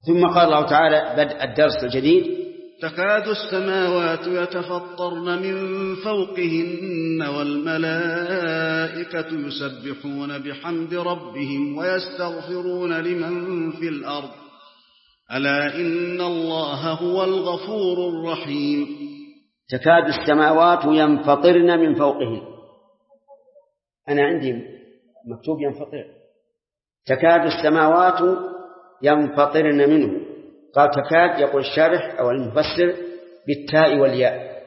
ثم قال الله تعالى بدء الدرس الجديد: تكاد السماوات يتفطرن من فوقهن والملائكة يسبحون بحمد ربهم ويستغفرون لمن في الأرض ألا إن الله هو الغفور الرحيم. تكاد السماوات ينفطرن من فوقهن. أنا عندي مكتوب ينفطر. تكاد السماوات ينفطرن منه. قال تكاد، يقول الشارح أو المفسر بالتاء والياء،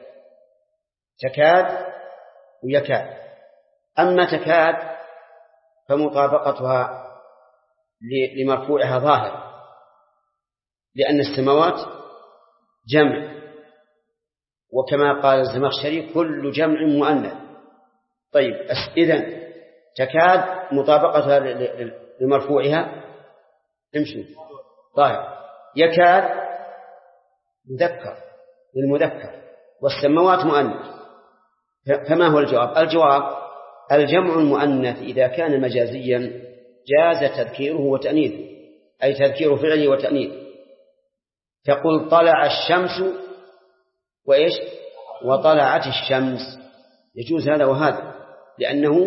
تكاد ويكاد. أما تكاد فمطابقتها لمرفوعها ظاهر، لأن السماوات جمع، وكما قال الزمخشري كل جمع مؤنث. طيب إذن تكاد مطابقتها لمرفوعها امشي ظاهر. يكاد مذكر للمذكر، والسماوات مؤنث. فما هو الجواب؟ الجواب الجمع المؤنث إذا كان مجازيا جاز تذكيره وتأنيثه، أي تذكير فعله وتأنيثه. تقول طلع الشمس وإيش؟ وطلعت الشمس، يجوز هذا وهذا لأنه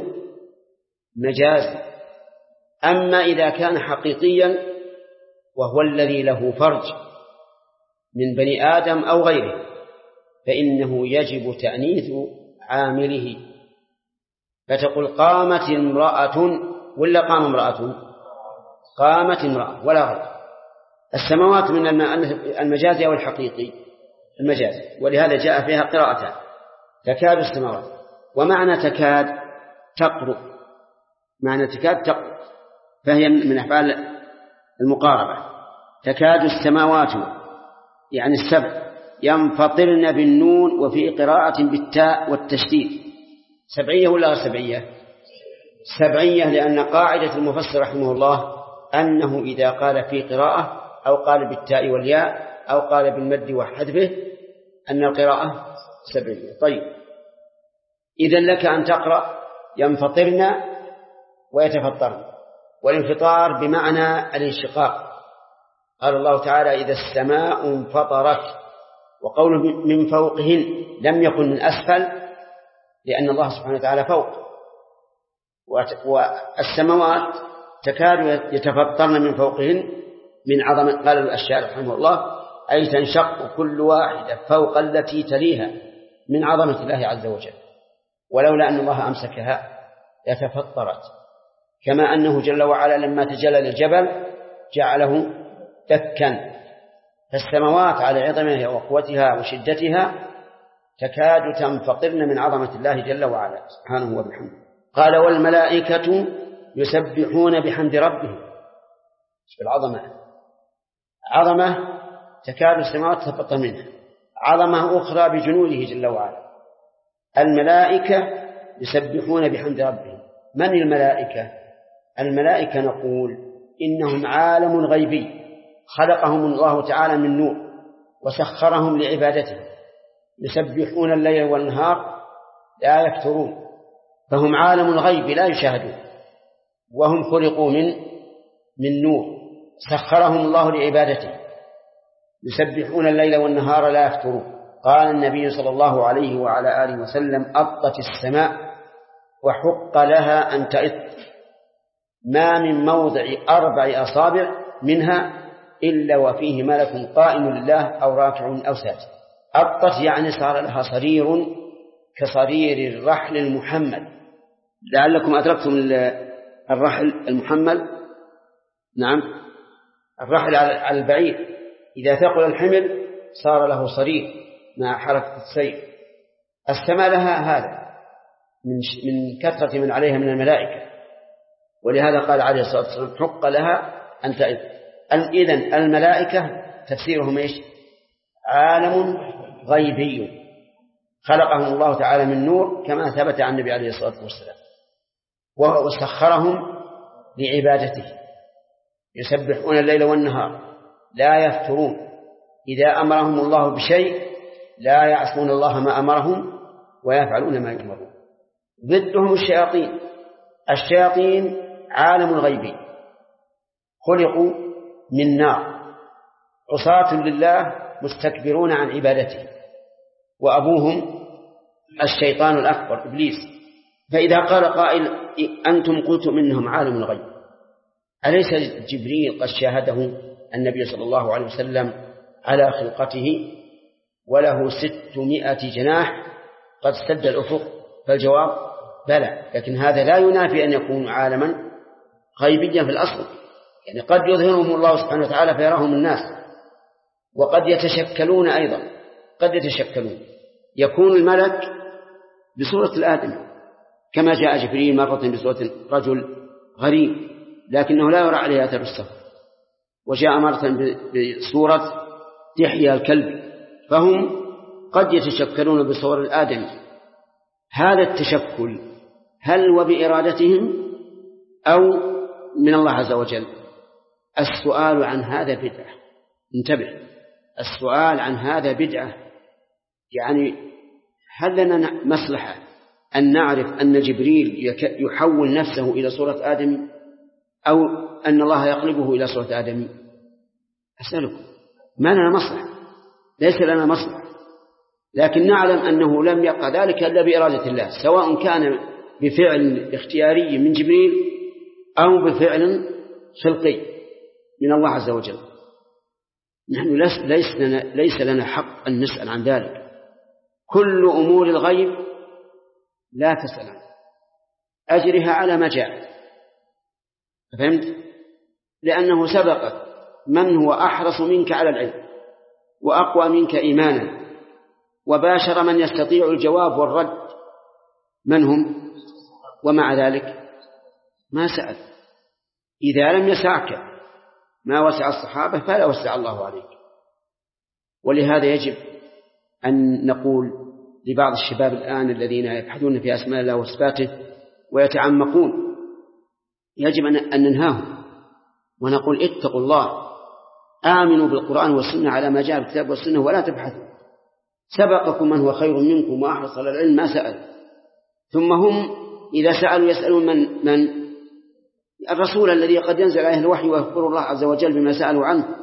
مجاز. أما إذا كان حقيقيا وهو الذي له فرج من بني آدم أو غيره فإنه يجب تأنيث عامله. فتقول قامت امرأة ولا قام امرأة؟ قامت امرأة ولا غير. السماوات من المجاز أو الحقيقي؟ المجاز، ولهذا جاء فيها قراءتان: تكاد السماوات. ومعنى تكاد تقرب، معنى تكاد تقرب، فهي من أفعال المقاربة. تكاد السماوات يعني السبع ينفطرن بالنون، وفي قراءة بالتاء والتشديد. سبعية ولا غير سبعية؟ سبعية، لأن قاعدة المفسر رحمه الله أنه إذا قال في قراءة أو قال بالتاء والياء أو قال بالمد وحذفه أن القراءة سبعية. طيب إذن لك أن تقرأ ينفطرن ويتفطرن، والانفطار بمعنى الانشقاق. قال الله تعالى إذا السماء انفطرت، وقوله من فوقهن لم يكن من أسفل لأن الله سبحانه وتعالى فوق. والسماوات تكاد يتفطرن من فوقهن من عظمة، قال الشاعر رحمه الله أي تنشق كل واحدة فوق التي تليها من عظمة الله عز وجل، ولولا أن الله أمسكها يتفطرت. كما أنه جل وعلا لما تجلى للجبل جعله دكا. فالسماوات على عظمها وقوتها وشدتها تكاد تنفطرن من عظمة الله جل وعلا سبحانه وبحمده. قال والملائكة يسبحون بحمد ربهم. بالعظمة، عظمة تكاد السماوات تتفطر منها، عظمة أخرى بجنوده جل وعلا. الملائكة يسبحون بحمد ربهم. من الملائكة؟ الملائكة نقول إنهم عالم غيبي خلقهم الله تعالى من نور وسخرهم لعبادته، يسبحون الليل والنهار لا يفترون، فهم عالم الغيب لا يشاهدون، وهم خلقوا من نور سخرهم الله لعبادته، يسبحون الليل والنهار لا يفترون. قال النبي صلى الله عليه وعلى آله وسلم أطت السماء وحق لها أن تئط، ما من موضع 4 أصابع منها إلا وفيه ملك قائم لله أو راكع أو ساجد. أطت يعني صار لها صرير كصرير الرحل المحمل. لعلكم أدركتم الرحل المحمل. نعم، الرحل على البعير إذا ثقل الحمل صار له صرير مع حركة السير. السماء لها هذا من كثرة من عليها من الملائكة، ولهذا قال عليه الصلاة والسلام حق لها أن تئط. إذن الملائكة تفسيرهم إيش؟ عالم غيبي خلقهم الله تعالى من نور كما ثبت عن النبي عليه الصلاة والسلام، وسخرهم لعبادته، يسبحون الليل والنهار لا يفترون، إذا أمرهم الله بشيء لا يعصون الله ما أمرهم ويفعلون ما يؤمرون. ضدهم الشياطين. الشياطين عالم غيبي خلقوا من نار عصاة لله مستكبرون عن عبادته، وأبوهم الشيطان الأكبر إبليس. فإذا قال قائل أنتم قلتم إنهم عالم الغيب، أليس جبريل قد شاهده النبي صلى الله عليه وسلم على خلقته وله 600 جناح قد سد الأفق؟ فالجواب بلى، لكن هذا لا ينافي أن يكون عالما غيبيا في الأصل، يعني قد يظهرهم الله سبحانه وتعالى فيراهم الناس، وقد يتشكلون أيضا، قد يتشكلون، يكون الملك بصورة الآدم كما جاء جبريل مرة بصورة رجل غريب لكنه لا يرى عليه أثر السفر، وجاء مرة بصورة دحية الكلب، فهم قد يتشكلون بصور الآدم. هذا التشكل هل وبإرادتهم أو من الله عز وجل؟ السؤال عن هذا بدعة، انتبه، السؤال عن هذا بدعة. يعني هل لنا مصلحة أن نعرف أن جبريل يحول نفسه إلى صورة آدم أو أن الله يقلبه إلى صورة آدم؟ أسألكم، ما لنا مصلحة، ليس لنا مصلحة، لكن نعلم أنه لم يقع ذلك إلا بإرادة الله، سواء كان بفعل اختياري من جبريل أو بفعل خلقي من الله عز وجل. نحن ليس لنا حق أن نسأل عن ذلك. كل أمور الغيب لا تسأل عنها، أجرها على ما جاء، فهمت؟ لأنه سبق من هو أحرص منك على العلم وأقوى منك إيمانا وباشر من يستطيع الجواب والرد، من هم؟ ومع ذلك ما سأل. إذا لم يسعك ما وسع الصحابة فلا وسع الله عليك. ولهذا يجب أن نقول لبعض الشباب الآن الذين يبحثون في أسماء الله وصفاته ويتعمقون، يجب أن ننهاهم ونقول اتقوا الله، آمنوا بالقرآن والسنة على ما جاء بالكتاب والسنة ولا تبحثوا. سبقكم من هو خير منكم وأحرص على العلم ما سأل، ثم هم إذا سألوا يسألون من الرسول الذي قد ينزل عليه الوحي ويخبر الله عز وجل بما سألوا عنه.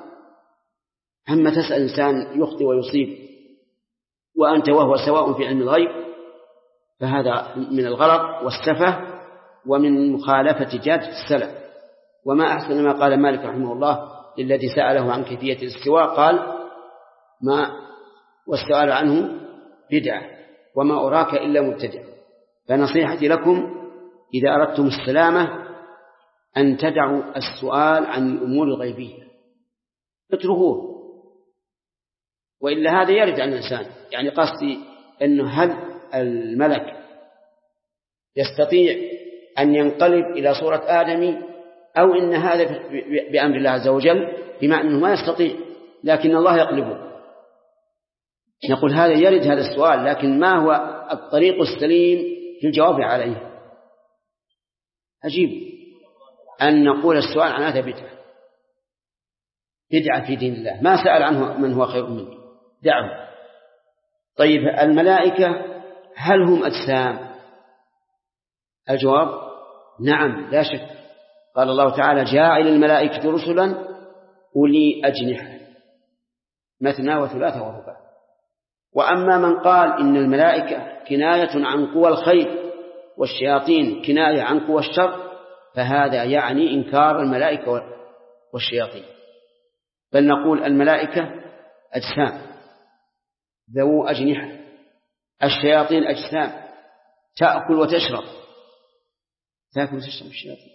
أما تسأل إنسان يخطئ ويصيب وأنت وهو سواء في علم الغيب، فهذا من الغلط والسفه ومن مخالفة جادة السلف. وما أحسن ما قال مالك رحمه الله للذي سأله عن كيفية الاستواء، قال ما والسؤال عنه بدعة وما أراك إلا مبتدع. فنصيحتي لكم إذا أردتم السلامة أن تدعوا السؤال عن الأمور الغيبية، اتركوه، وإلا هذا يرد عن الإنسان. يعني قصدي أنه هل الملك يستطيع أن ينقلب إلى صورة آدمي أو إن هذا بأمر الله عز وجل، بمعنى أنه ما يستطيع لكن الله يقلبه؟ نقول هذا يرد هذا السؤال، لكن ما هو الطريق السليم في الجواب عليه؟ أجيب أن نقول السؤال عن هذا بدعة في دين الله، ما سأل عنه من هو خير منه، دعه. طيب الملائكة هل هم أجسام؟ الجواب نعم لا شك. قال الله تعالى جاعل الملائكة رسلا أولي أجنحة مثنى وثلاثة ورباع. وأما من قال إن الملائكة كناية عن قوى الخير والشياطين كناية عن قوى الشر، فهذا يعني إنكار الملائكة والشياطين. بل نقول الملائكة أجسام ذو أجنحة، الشياطين أجسام تأكل وتشرب. تأكل وتشرب الشياطين؟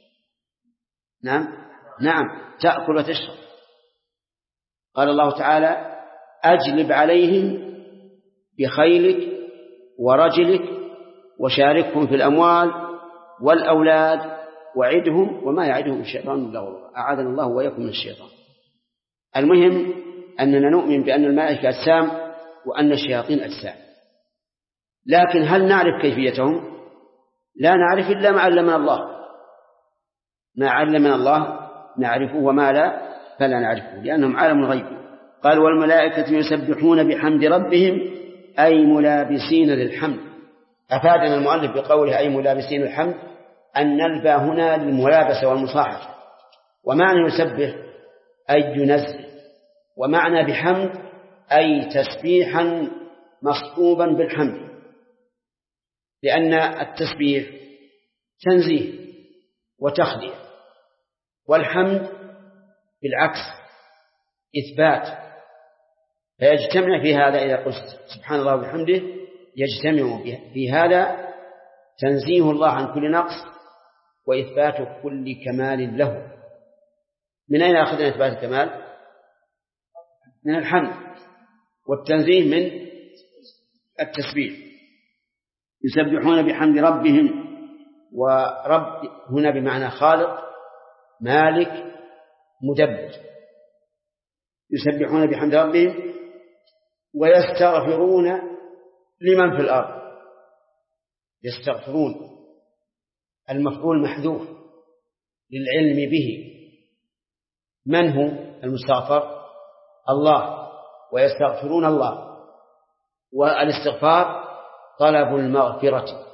نعم تأكل وتشرب. قال الله تعالى أجلب عليهم بخيلك ورجلك وشاركهم في الأموال والأولاد وعدهم وما يعدهم الشيطان إلا غرورا. أعاذنا الله وإياكم من الشيطان. المهم أننا نؤمن بأن الملائكة أجسام وأن الشياطين أجسام، لكن هل نعرف كيفيتهم؟ لا نعرف إلا ما علمنا الله. ما علمنا الله نعرفه وما لا فلا نعرفه، لأنهم عالم الغيب. قال والملائكة يسبحون بحمد ربهم أي ملابسين للحمد. أفادنا المؤلف بقوله أي ملابسين الحمد أن نلبى هنا للملابسة والمصاحبة، ومعنى يسبح أي ينزه ومعنى بحمد أي تسبيحا مصحوبا بالحمد، لأن التسبيح تنزيه وتخلية، والحمد بالعكس إثبات. فيجتمع في هذا إذا قلت سبحان الله وبحمده، يجتمع في هذا تنزيه الله عن كل نقص وإثبات كل كمال له. من أين أخذنا إثبات الكمال؟ من الحمد، والتنزيه من التسبيح. يسبحون بحمد ربهم، ورب هنا بمعنى خالق مالك مدبر. يسبحون بحمد ربهم ويستغفرون لمن في الأرض. يستغفرون المفعول محذوف للعلم به. من هو المستغفر؟ الله، ويستغفرون الله. والاستغفار طلب المغفرة،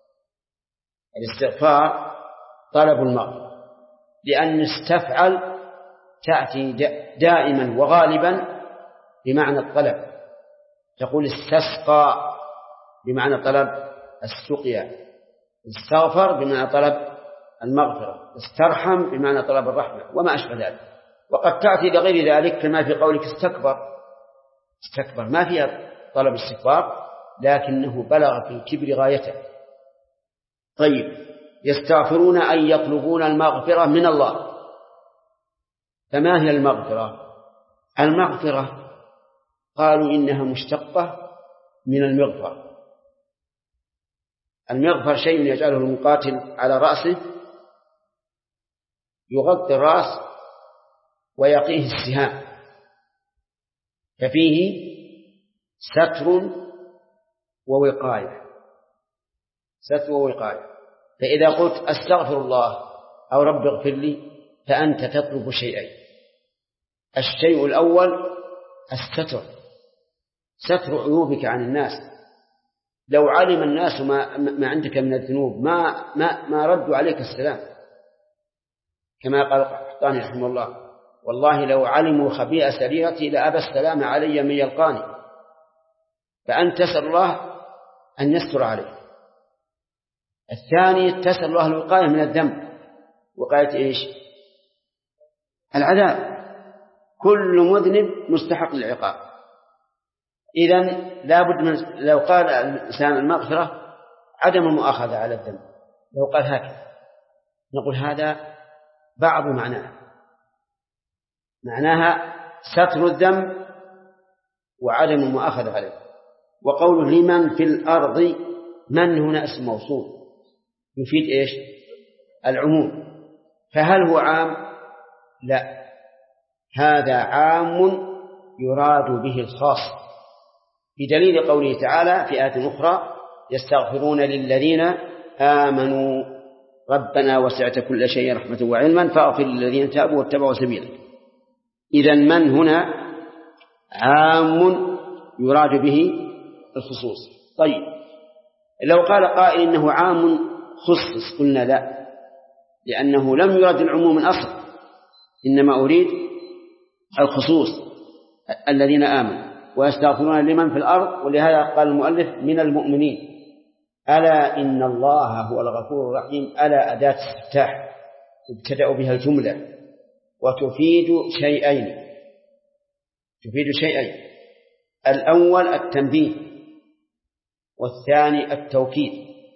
الاستغفار طلب المغفرة، لأن استفعل تأتي دائما وغالبا بمعنى الطلب. تقول استسقى بمعنى طلب السقيا، استغفر بمعنى طلب المغفرة، استرحم بمعنى طلب الرحمة، وما أشبه ذلك. وقد تأتي لغير ذلك كما في قولك استكبر. استكبر ما فيها طلب استكبار، لكنه بلغ في الكبر غايته. طيب، يستغفرون أن يطلبون المغفرة من الله. فما هي المغفرة؟ المغفرة قالوا إنها مشتقة من المغفر. المغفر شيء يجعله المقاتل على رأسه، يغطي الرأس ويقيه السهام، ففيه ستر ووقاية. ستر ووقاية. فإذا قلت أستغفر الله أو رب اغفر لي، فأنت تطلب شيئين. الشيء الأول الستر، ستر عيوبك عن الناس. لو علم الناس ما عندك من الذنوب ما ردوا عليك السلام، كما قال القحطاني رحمه الله: والله لو علموا خبيئة سريرتي لأبى السلام علي من يلقاني. فأنت تسأل الله أن يستر عليك. الثاني تسأل الله الوقاية من الذنب. وقاية إيش؟ العذاب. كل مذنب مستحق للعقاب. إذن لابد من، لو قال الإنسان المغفرة عدم المؤاخذة على الذنب، لو قال هكذا نقول هذا بعض معناها ستر الذنب وعدم المؤاخذة عليه. وقوله لمن في الأرض، من هنا اسم موصول يفيد إيش؟ العموم. فهل هو عام؟ لا، هذا عام يراد به الخاص، بدليل قوله تعالى في آية أخرى: يستغفرون للذين آمنوا ربنا وسعت كل شيء رحمة وعلما فاغفر للذين تابوا واتبعوا سبيلك. إذن من هنا عام يراد به الخصوص. طيب، لو قال قائل إنه عام خصص، قلنا لا، لأنه لم يرد العموم من أصل، إنما أريد الخصوص الذين آمنوا ويستغفرون لمن في الأرض. ولهذا قال المؤلف من المؤمنين. ألا إن الله هو الغفور الرحيم. ألا أداة استفتاح ابتدأ بها الجملة، وتفيد شيئين. الأول التنبيه، والثاني التوكيد.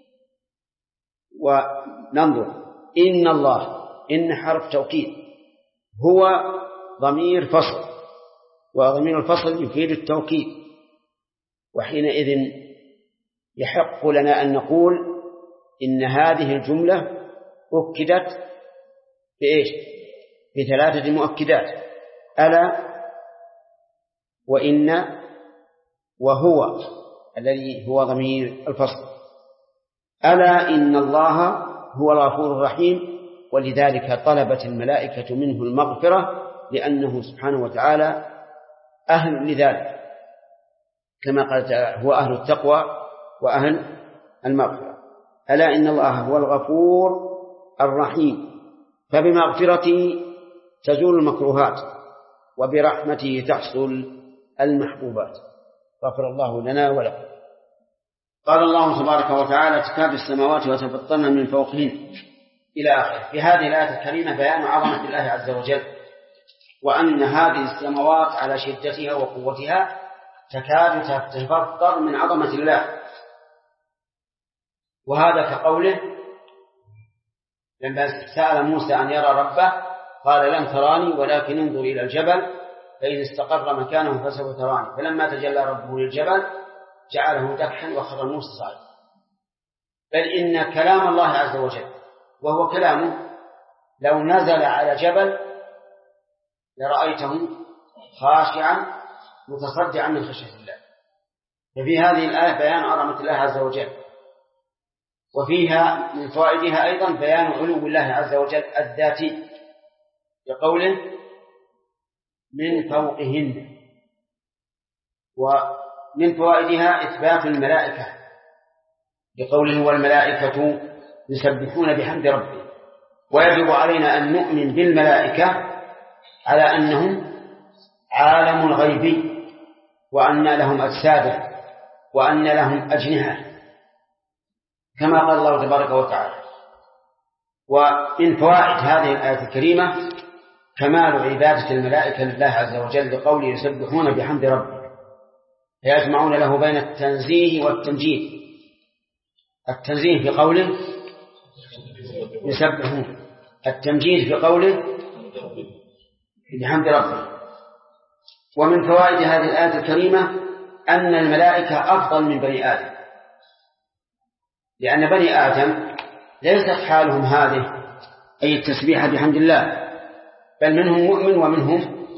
وننظر: إن الله، إن حرف توكيد، هو ضمير فصل، وضمير الفصل يفيد التوكيد. وحينئذ يحق لنا أن نقول إن هذه الجملة أكدت بإيش؟ بثلاثة مؤكدات: ألا، وإن، وهو الذي هو ضمير الفصل. ألا إن الله هو الغفور الرحيم، ولذلك طلبت الملائكة منه المغفرة، لأنه سبحانه وتعالى أهل لذلك، كما قال تعالى: هو أهل التقوى وأهل المغفرة. ألا إن الله هو الغفور الرحيم، فبمغفرته تزول المكروهات وبرحمته تحصل المحبوبات. غفر الله لنا ولكم. قال الله تبارك وتعالى تكاد السماوات يتفطرن من فوقهن إلى آخره. في هذه الآية الكريمة بيان عظمة الله عز وجل، وأن هذه السماوات على شدتها وقوتها تكاد تتفطر من عظمة الله. وهذا كقوله لما سأل موسى أن يرى ربه قال لن تراني ولكن انظر إلى الجبل فإن استقر مكانه فسوف تراني، فلما تجلى ربه للجبل جعله دكا وخر موسى صعيدا. بل إن كلام الله عز وجل وهو كلامه لو نزل على جبل لرأيته خاشعا متصدعا من خشية الله. ففي هذه الآية بيان عظمة الله عز وجل، وفيها من فوائدها أيضا بيان علو الله عز وجل الذاتي بقوله من فوقهن. ومن فوائدها إثبات الملائكة بقوله والملائكة يسبحون بحمد ربهم. ويجب علينا أن نؤمن بالملائكة على أنهم عالم الغيب، وأن لهم أجساد، وأن لهم أجنحة كما قال الله تبارك وتعالى. ومن فوائد هذه الآية الكريمة كمال عبادة الملائكة لله عز وجل بقوله يسبحون بحمد ربهم، فيجمعون له بين التنزيه والتمجيد. التنزيه في قوله يسبحون، التمجيد في قوله بحمد ربهم. ومن فوائد هذه الآية الكريمة أن الملائكة أفضل من بني آدم، لأن بني آدم ليست حالهم هذه أي التسبيح بحمد الله، بل منهم مؤمن ومنهم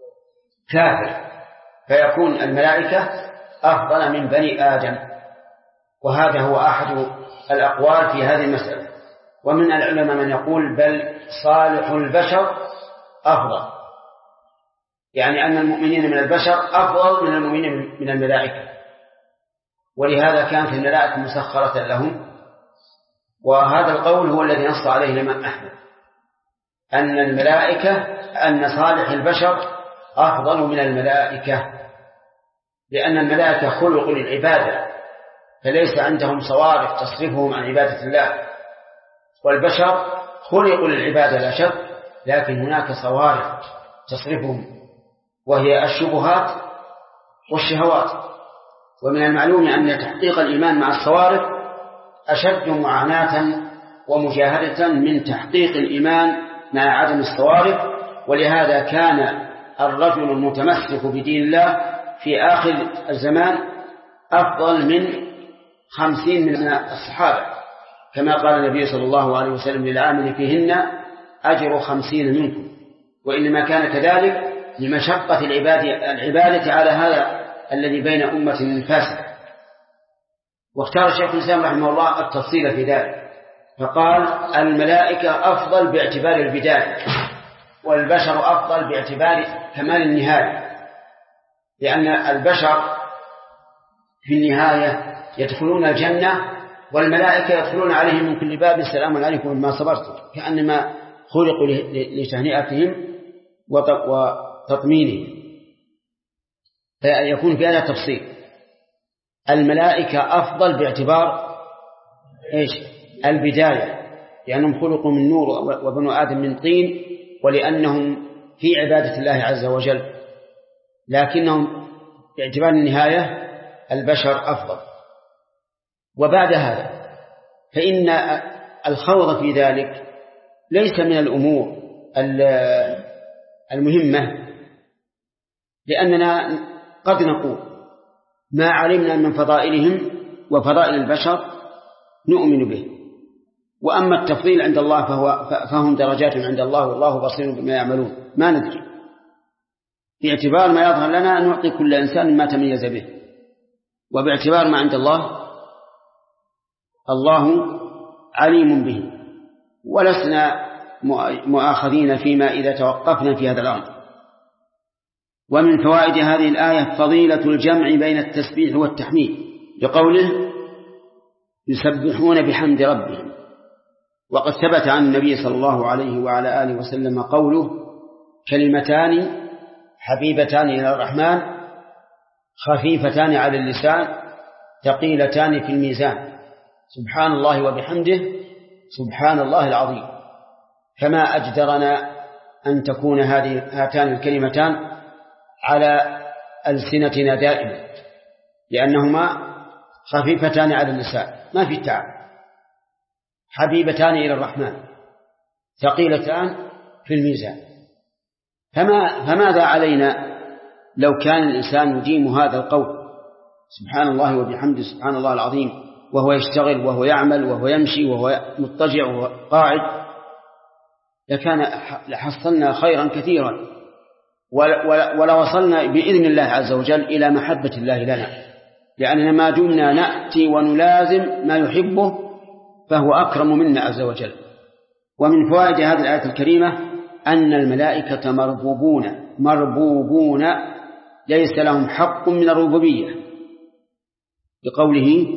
كافر، فيكون الملائكة أفضل من بني آدم. وهذا هو أحد الأقوال في هذه المسألة. ومن العلماء من يقول بل صالح البشر أفضل، يعني أن المؤمنين من البشر أفضل من المؤمنين من الملائكة، ولهذا كانت الملائكة مسخرة لهم. وهذا القول هو الذي نص عليه الإمام أحمد، أن الملائكة أن صالح البشر أفضل من الملائكة، لأن الملائكة خلقوا للعبادة فليس عندهم صوارف تصرفهم عن عبادة الله، والبشر خلقوا للعبادة لا شك، لكن هناك صوارف تصرفهم وهي الشبهات والشهوات. ومن المعلوم أن تحقيق الإيمان مع الصوارف أشد معاناة ومجاهدة من تحقيق الإيمان مع عدم الصوارف. ولهذا كان الرجل المتمسك بدين الله في آخر الزمان أفضل من 50 من الصحابة، كما قال النبي صلى الله عليه وسلم للعامل فيهن أجر 50 منكم. وإنما كان كذلك لمشقة العبادة على هذا الذي بين أمة فاسدة. واختار شيخ الإسلام رحمه الله التفصيل في ذلك، فقال الملائكة أفضل باعتبار البداية، والبشر أفضل باعتبار كمال النهاية، لأن البشر في النهاية يدخلون الجنة والملائكة يدخلون عليهم من كل باب السلام عليكم بما صبرتم، كأنما خلقوا لتهنئتهم وتطمينهم. فيكون في هذا تفصيل. الملائكة أفضل باعتبار البداية، لأنهم خلقوا من نور وبنو آدم من طين، ولأنهم في عبادة الله عز وجل، لكنهم باعتبار النهاية البشر أفضل. وبعد هذا فإن الخوض في ذلك ليس من الأمور المهمة، لأننا قد نقول ما علمنا من فضائلهم وفضائل البشر نؤمن به، وأما التفضيل عند الله فهم درجات عند الله والله بصير بما يعملون، ما ندري. باعتبار ما يظهر لنا أن نعطي كل إنسان ما تميز به، وباعتبار ما عند الله الله عليم به، ولسنا مؤاخذين فيما إذا توقفنا في هذا الأمر. ومن فوائد هذه الآية فضيلة الجمع بين التسبيح والتحميد بقوله يسبحون بحمد ربهم. وقد ثبت عن النبي صلى الله عليه وعلى آله وسلم قوله كلمتان حبيبتان إلى الرحمن خفيفتان على اللسان ثقيلتان في الميزان سبحان الله وبحمده سبحان الله العظيم. فما أجدرنا أن تكون هاتان الكلمتان على ألسنتنا دائما، لأنهما خفيفتان على اللسان ما في تعب، حبيبتان إلى الرحمن ثقيلتان في الميزان. فماذا علينا لو كان الإنسان يديم هذا القول سبحان الله وبحمده سبحان الله العظيم وهو يشتغل وهو يعمل وهو يمشي وهو مضطجع وهو قاعد، لحصلنا خيرا كثيرا ولوصلنا بإذن الله عز وجل إلى محبة الله لنا، لأننا ما دمنا نأتي ونلازم ما يحبه فهو أكرم منا عز وجل. ومن فوائد هذه الآية الكريمة أن الملائكة مربوبون ليس لهم حق من الربوبية، بقوله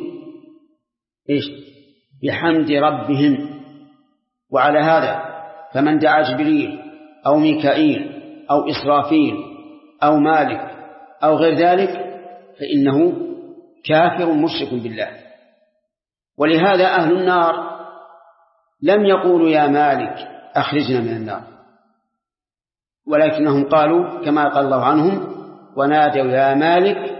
بحمد ربهم. وعلى هذا فمن دعا جبريل أو ميكائيل أو إسرافيل أو مالك أو غير ذلك فإنه كافر مشرك بالله. ولهذا أهل النار لم يقولوا يا مالك أخرجنا من النار، ولكنهم قالوا كما قال الله عنهم ونادوا يا مالك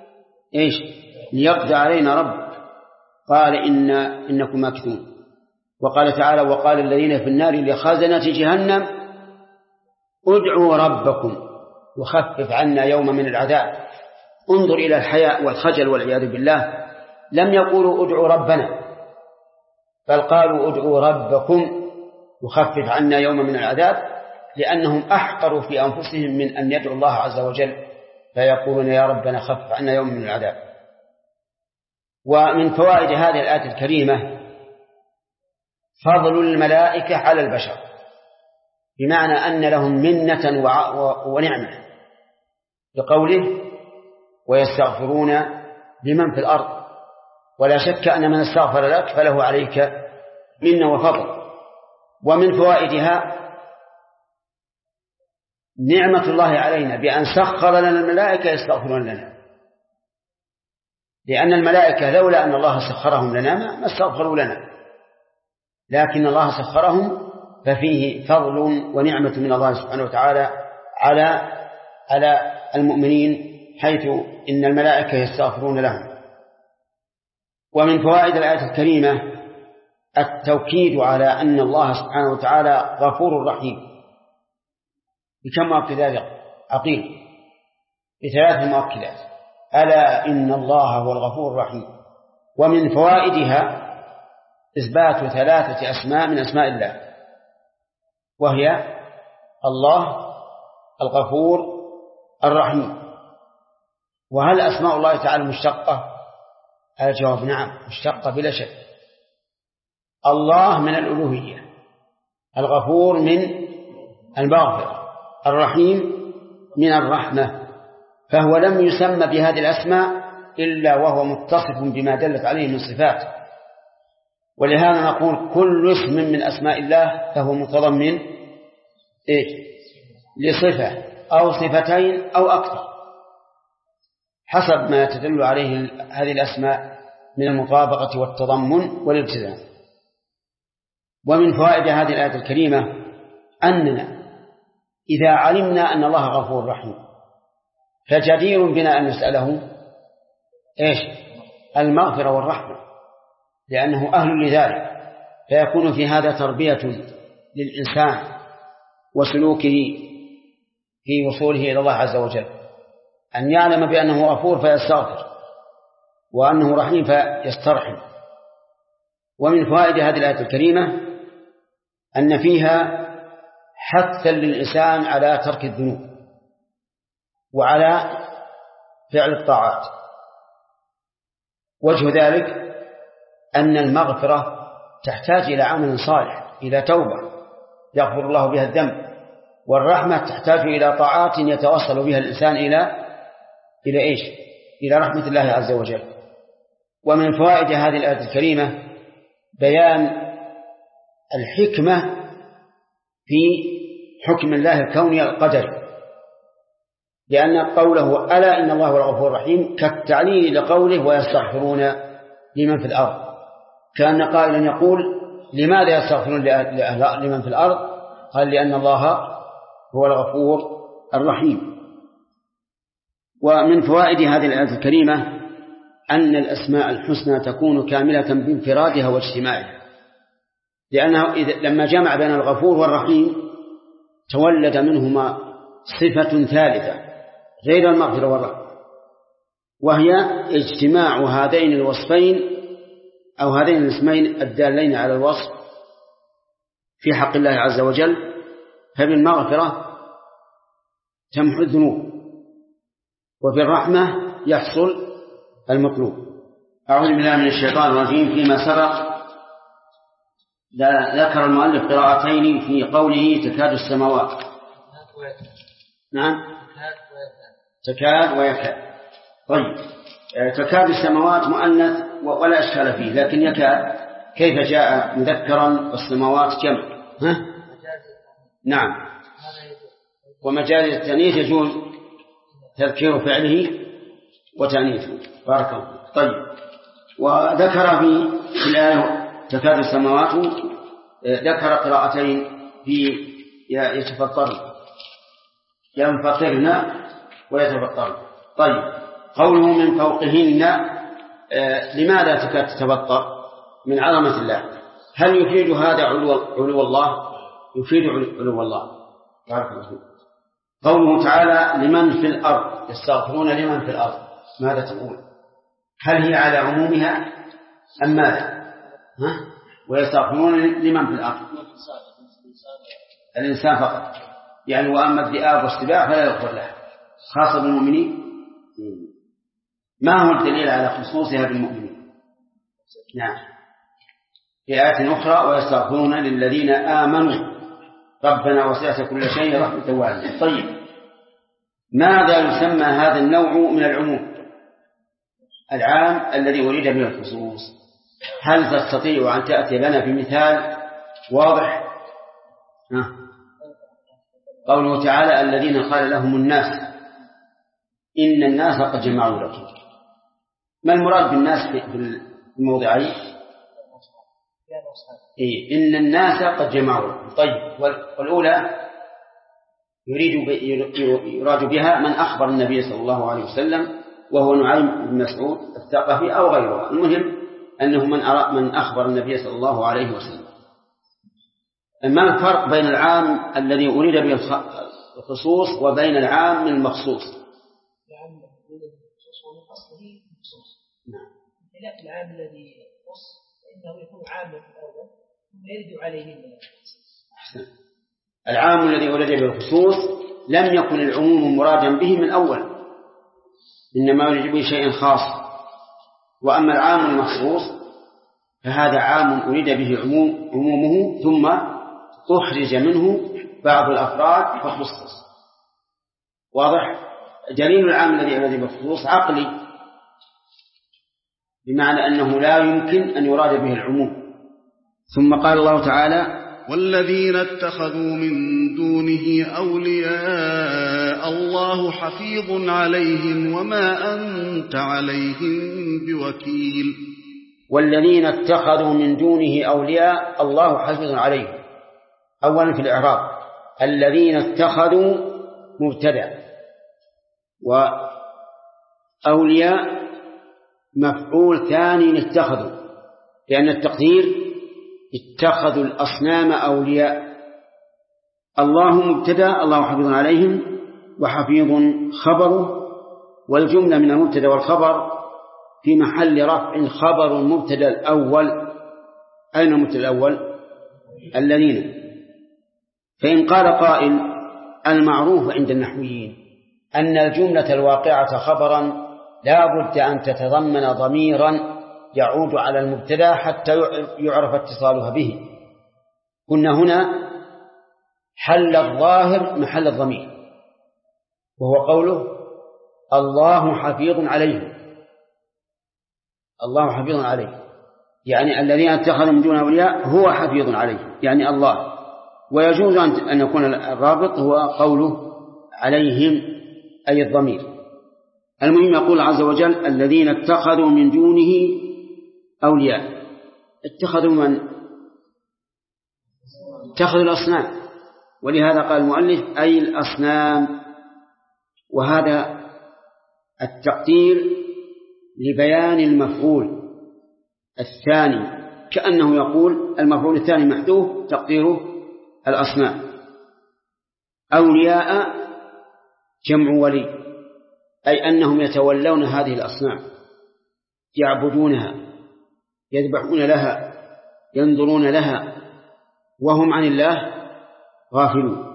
ليقضي علينا ربك قال إنكم ماكثون. وقال تعالى وقال الذين في النار لخزنة جهنم ادعوا ربكم وخفف عنا يوم من العذاب. انظر إلى الحياء والخجل والعياذ بالله، لم يقولوا ادعوا ربنا بل قالوا ادعوا ربكم وخفف عنا يوم من العذاب، لأنهم أحقروا في أنفسهم من أن يدعوا الله عز وجل فيقولون يا ربنا خفف عنا يوم من العذاب. ومن فوائد هذه الآية الكريمة فضل الملائكة على البشر، بمعنى أن لهم منة ونعمة، بقوله ويستغفرون لمن في الأرض، ولا شك أن من استغفر لك فله عليك منة وفضل. ومن فوائدها نعمة الله علينا بأن سخر لنا الملائكة يستغفرون لنا، لأن الملائكة لولا أن الله سخرهم لنا ما استغفروا لنا، لكن الله سخرهم ففيه فضل ونعمة من الله سبحانه وتعالى على المؤمنين، حيث إن الملائكة يستغفرون لهم. ومن فوائد الآية الكريمة التوكيد على أن الله سبحانه وتعالى غفور رحيم، بكم مؤكدات عقيم؟ بثلاث مؤكدات: ألا إن الله هو الغفور الرحيم. ومن فوائدها إثبات ثلاثة أسماء من أسماء الله، وهي الله الغفور الرحيم. وهل أسماء الله تعالى مشتقة؟ الجواب نعم مشتقة بلا شك. الله من الألوهية، الغفور من المغفرة، الرحيم من الرحمة، فهو لم يسمى بهذه الأسماء إلا وهو متصف بما دلت عليه من صفات. ولهذا نقول كل اسم من أسماء الله فهو متضمن لصفة أو صفتين أو أكثر حسب ما تدل عليه هذه الأسماء من المطابقة والتضمن والالتزام. ومن فوائد هذه الآية الكريمة أننا إذا علمنا أن الله غفور رحيم فجدير بنا أن نسأله المغفرة والرحمة، لأنه أهل لذلك، فيكون في هذا تربية للإنسان وسلوكه في وصوله إلى الله عز وجل، أن يعلم بأنه غفور فيستغفر وأنه رحيم فيسترحم. ومن فوائد هذه الآية الكريمة أن فيها حثا للإنسان على ترك الذنوب وعلى فعل الطاعات. وجه ذلك أن المغفرة تحتاج إلى عمل صالح، إلى توبة يغفر الله بها الذنب، والرحمة تحتاج إلى طاعات يتوصل بها الإنسان إلى رحمة الله عز وجل. ومن فوائد هذه الآية الكريمة بيان الحكمة في حكم الله الكوني القدري، لأن قوله ألا إن الله هو الغفور الرحيم كالتعليل لقوله ويستغفرون لمن في الأرض، كان قائلا يقول لماذا يستغفرون لمن في الأرض؟ قال لأن الله هو الغفور الرحيم. ومن فوائد هذه الآية الكريمة أن الأسماء الحسنى تكون كاملة بانفرادها واجتماعها، لأنه لما جمع بين الغفور والرحيم تولد منهما صفة ثالثة غير المغفرة والرحمة، وهي اجتماع هذين الوصفين أو هذين الاسمين الدالين على الوصف في حق الله عز وجل. فبالمغفرة تمحو الذنوب، وفي الرحمة يحصل المطلوب. أعوذ بالله من الشيطان الرجيم. فيما سبق ذكر المؤلف قراءتين في قوله تكاد السماوات. نعم تكاد ويكاد. طيب تكاد السماوات مؤنث ولا إشكال فيه، لكن يكاد كيف جاء مذكرا والسماوات جمع؟ نعم، ومجال التأنيث يجوز تذكير فعله وتأنيثه. بارك الله. طيب وذكر في الآية تكاد السماوات ذكر قراءتين في يتفطرن ينفطرن ويتفطرن. طيب قوله من فوقهن لماذا تكاد تتفطر؟ من عظمة الله. هل يفيد هذا علو الله؟ يفيد علو الله. بارك الله فيك. قوله تعالى لمن في الأرض يستغفرون لمن في الأرض، ماذا تقول؟ هل هي على عمومها أم ماذا؟ ويستغفرون لمن في الأرض؟ الإنسان فقط يعني، وأما الذئاب والسباع فلا يغفر لها، خاصة بالمؤمنين. ما هو الدليل على خصوصها بالمؤمنين؟ نعم في آيات أخرى ويستغفرون للذين آمنوا ربنا وسعت كل شيء رحمة وعلما. طيب ماذا يسمى هذا النوع من العموم العام الذي أريد به الخصوص؟ هل تستطيع أن تأتي لنا بمثال واضح؟ قوله تعالى الذين قال لهم الناس إن الناس قد جمعوا لكم. ما المراد بالناس في الموضعين؟ إن الناس قد جمعوا لكم. طيب والأولى يراد بها من أخبر النبي صلى الله عليه وسلم وهو نعيم بن مسعود الثقفي أو غيره، المهم أنه من أخبر النبي صلى الله عليه وسلم. ما الفرق بين العام الذي أريد به الخصوص وبين العام المخصوص؟ العام الذي يخصص من أصله مخصوص، خلاف العام الذي يخص فإنه يكون عاما في الأول ثم يرد عليه. أحسن. العام الذي أريد به الخصوص لم يكن العموم مرادا به من أول، إنما يريد به شيء خاص. وأما العام المخصوص فهذا عام أريد به عمومه ثم أخرج منه بعض الأفراد فخصص. واضح؟ دليل العام الذي أريد به الخصوص عقلي، بمعنى أنه لا يمكن أن يراد به العموم. ثم قال الله تعالى والذين اتخذوا من دونه أولياء الله حفيظ عليهم وما أنت عليهم بوكيل. والذين اتخذوا من دونه أولياء الله حفيظ عليهم. أولا في الإعراب الذين اتخذوا مبتدأ، وأولياء مفعول ثاني اتخذوا، لأن التقدير اتخذوا الأصنام أولياء. الله مبتدأ الله حفيظ عليهم، وحفيظ خبره، والجملة من المبتدأ والخبر في محل رفع خبر المبتدأ الأول. أين المبتدأ الأول؟ الذين. فإن قال قائل المعروف عند النحويين أن الجملة الواقعة خبرا لا بد أن تتضمن ضميرا يعود على المبتدأ حتى يعرف اتصالها به. كنا هنا حل الظاهر محل الضمير، وهو قوله الله حفيظ عليه. الله حفيظ عليه يعني الذين اتخذوا من دون أولياء هو حفيظ عليه يعني الله. ويجوز أن يكون الرابط هو قوله عليهم أي الضمير. المهم يقول عز وجل الذين اتخذوا من دونه أولياء. اتخذوا من؟ اتخذوا الأصنام، ولهذا قال المؤلف أي الأصنام، وهذا التقدير لبيان المفعول الثاني، كأنه يقول المفعول الثاني محذوف تقديره الأصنام. أولياء جمع ولي، أي أنهم يتولون هذه الأصنام، يعبدونها، يذبحون لها، ينظرون لها، وهم عن الله غافلون.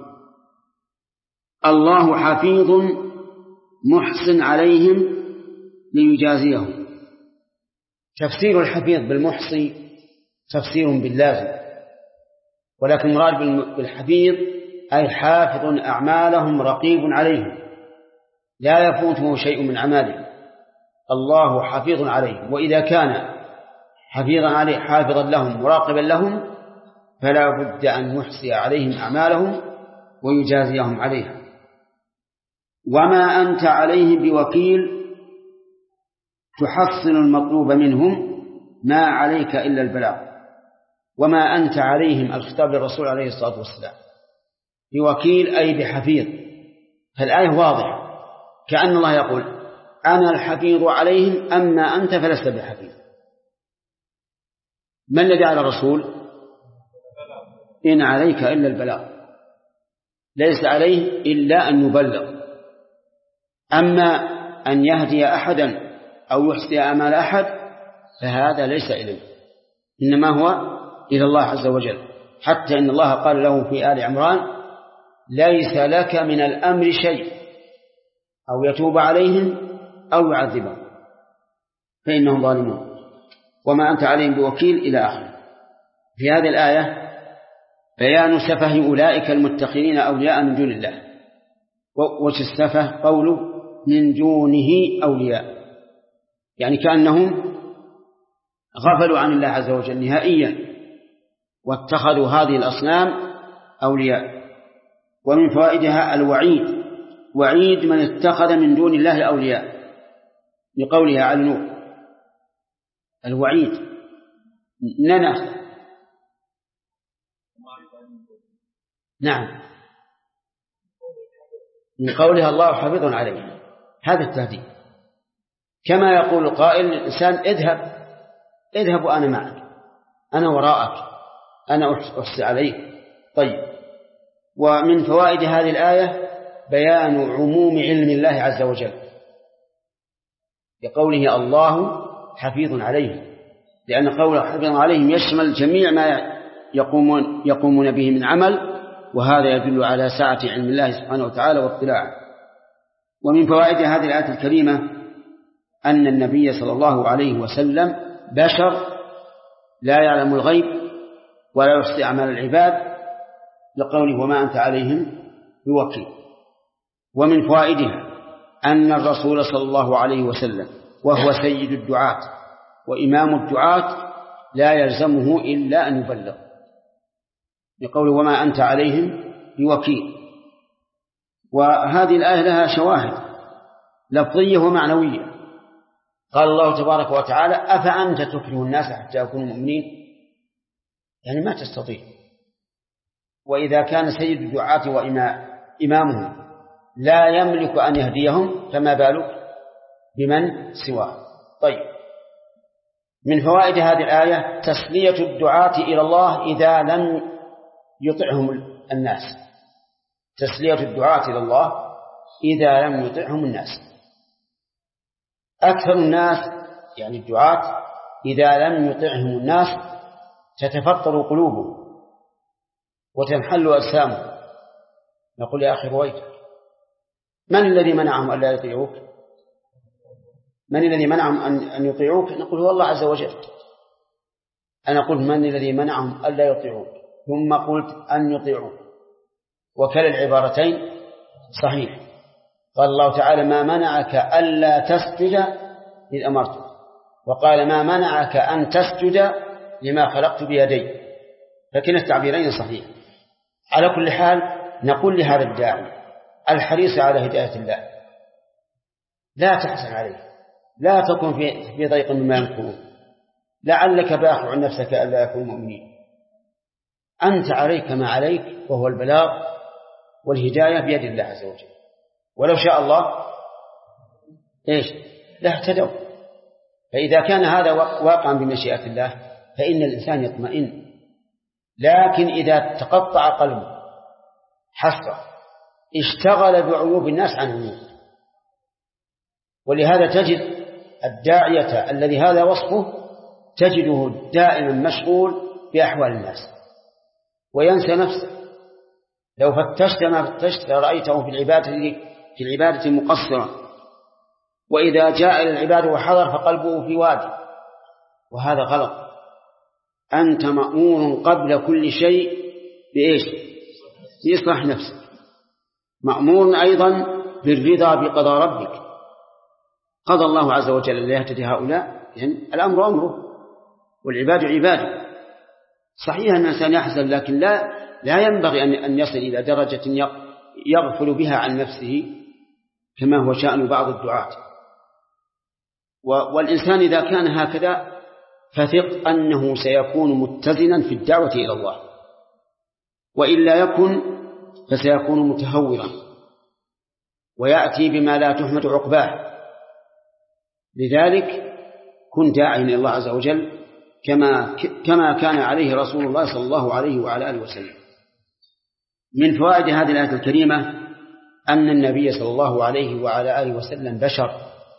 الله حفيظ محسن عليهم ليجازيهم. تفسير الحفيظ بالمحصي تفسير باللازم، ولكن مراد بالحفيظ أي حافظ أعمالهم رقيب عليهم لا يفوته شيء من أعمالهم. الله حفيظ عليهم، وإذا كان حافظا لهم مراقبا لهم فلا بد أن يحصي عليهم أعمالهم ويجازيهم عليها. وما أنت عليه بوكيل تحصل المطلوب منهم، ما عليك إلا البلاغ. وما أنت عليهم الخطاب للرسول عليه الصلاة والسلام، بوكيل أي بحفيظ. فالآية واضحة، كأن الله يقول أنا الحفيظ عليهم أما أنت فلست بحفيظ. ما الذي على الرسول؟ إن عليك إلا البلاغ، ليس عليه إلا أن يبلغ. أما أن يهدي أحدا أو يحسي أعمال أحد فهذا ليس إليه، إنما هو إلى الله عز وجل. حتى إن الله قال له في آل عمران ليس لك من الأمر شيء، أو يتوب عليهم أو يعذبهم فإنهم ظالمون. وما أنت عليهم بوكيل إلى آخره. في هذه الآية بيان سفه أولئك المتخذين أولياء من دون الله. وجه السفه قوله من دونه أولياء، يعني كأنهم غفلوا عن الله عز وجل نهائيا واتخذوا هذه الأصنام أولياء. ومن فوائدها الوعيد، وعيد من اتخذ من دون الله أولياء، لقولها على النور الوعيد نعم من قولها الله حافظ عليه، هذا التهديد. كما يقول القائل للإنسان اذهب وأنا معك، أنا وراءك، أنا أحصي عليك. طيب. ومن فوائد هذه الآية بيان عموم علم الله عز وجل بقوله الله حفيظ عليه، لأن قوله حفيظ عليهم يشمل جميع ما يقومون به من عمل، وهذا يدل على سعة علم الله سبحانه وتعالى واطلاعه. ومن فوائد هذه الآية الكريمة أن النبي صلى الله عليه وسلم بشر لا يعلم الغيب ولا يحصي أعمال العباد، لقوله وما أنت عليهم بوكيل. ومن فوائدها أن الرسول صلى الله عليه وسلم وهو سيد الدعاة وإمام الدعاة لا يلزمه إلا أن يبلغ، لقوله وما أنت عليهم بوكيل. وهذه الآية لها شواهد لفظية ومعنوية. قال الله تبارك وتعالى أفأنت تكره الناس حتى يكونوا مؤمنين، يعني ما تستطيع. وإذا كان سيد الدعاة وإمامهم لا يملك أن يهديهم فما بالك بمن سواه. طيب. من فوائد هذه الآية تسلية الدعاة إلى الله إذا لم يطعهم الناس، تسلية الدعاة إلى الله إذا لم يطعهم الناس. أكثر الناس يعني الدعاة إذا لم يطعهم الناس تتفطر قلوبهم وتنحل أجسامهم. نقول يا أخي رويتك، من الذي منعهم ألا يطيعوك؟ من الذي منعهم أن يطيعوك؟ نقول هو الله عز وجل. أنا قلت من الذي منعهم ألا يطيعوك، ثم قلت أن يطيعوك، وكلا العبارتين صحيح. قال الله تعالى ما منعك ألا تسجد إذ أمرتك، وقال ما منعك أن تسجد لما خلقت بيدي، لكن التعبيرين صحيح. على كل حال نقول لهذا الداعي الحريص على هداية الله لا تحزن عليه، لا تكن في ضيق مما يمكرون، لعلك باخع نفسك ألا يكونوا مؤمنين. أنت عليك ما عليك، وهو البلاغ والهداية بيد الله عز وجل، ولو شاء الله لاهتدوا. فإذا كان هذا واقعا بمشيئة الله فإن الإنسان يطمئن. لكن إذا تقطع قلبه حسرة اشتغل بعيوب الناس عن عيوب. ولهذا تجد الداعية الذي هذا وصفه تجده دائما مشغول بأحوال الناس وينسى نفسه. لو فتشت ما فتشت رأيته في العبادة مقصرا، وإذا جاء إلى العبادة وحضر فقلبه في وادي، وهذا غلط. أنت مأمور قبل كل شيء بإصلاح نفسك، مأمور أيضا بالرضا بقضاء ربك. قضى الله عز وجل لا يهتدي هؤلاء، يعني الأمر أمره والعباد عباده. صحيح أن الإنسان يحزن، لكن لا ينبغي أن يصل إلى درجة يغفل بها عن نفسه كما هو شأن بعض الدعاة. والإنسان إذا كان هكذا فثق أنه سيكون متزنا في الدعوة إلى الله، وإلا يكن فسيكون متهورا ويأتي بما لا تحمد عقباه. لذلك كن داعيا إلى الله عز وجل كما كان عليه رسول الله صلى الله عليه وعلى آله وسلم. من فوائد هذه الآية الكريمة أن النبي صلى الله عليه وعلى آله وسلم بشر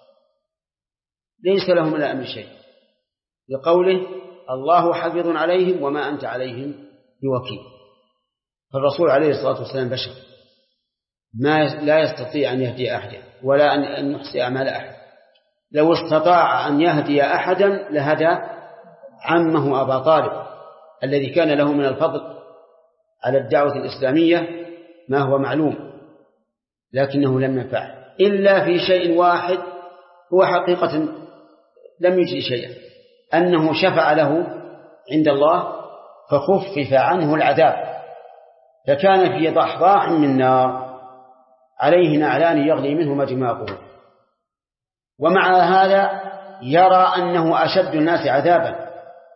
ليس له من الأمر شيء، لقوله الله حفيظ عليهم وما أنت عليهم بوكيل. فالرسول عليه الصلاة والسلام بشر لا يستطيع أن يهدي أحدا ولا أن يحصي أعمال أحد. لو استطاع أن يهدي أحدا لهدى عمه أبا طالب الذي كان له من الفضل على الدعوة الإسلامية ما هو معلوم، لكنه لم ينفعه إلا في شيء واحد هو حقيقة لم يجري شيئا، أنه شفع له عند الله فخفف عنه العذاب، فكان في ضحضاح من نار عليه نعلان يغلي منهما دماغه. ومع هذا يرى أنه أشد الناس عذابا،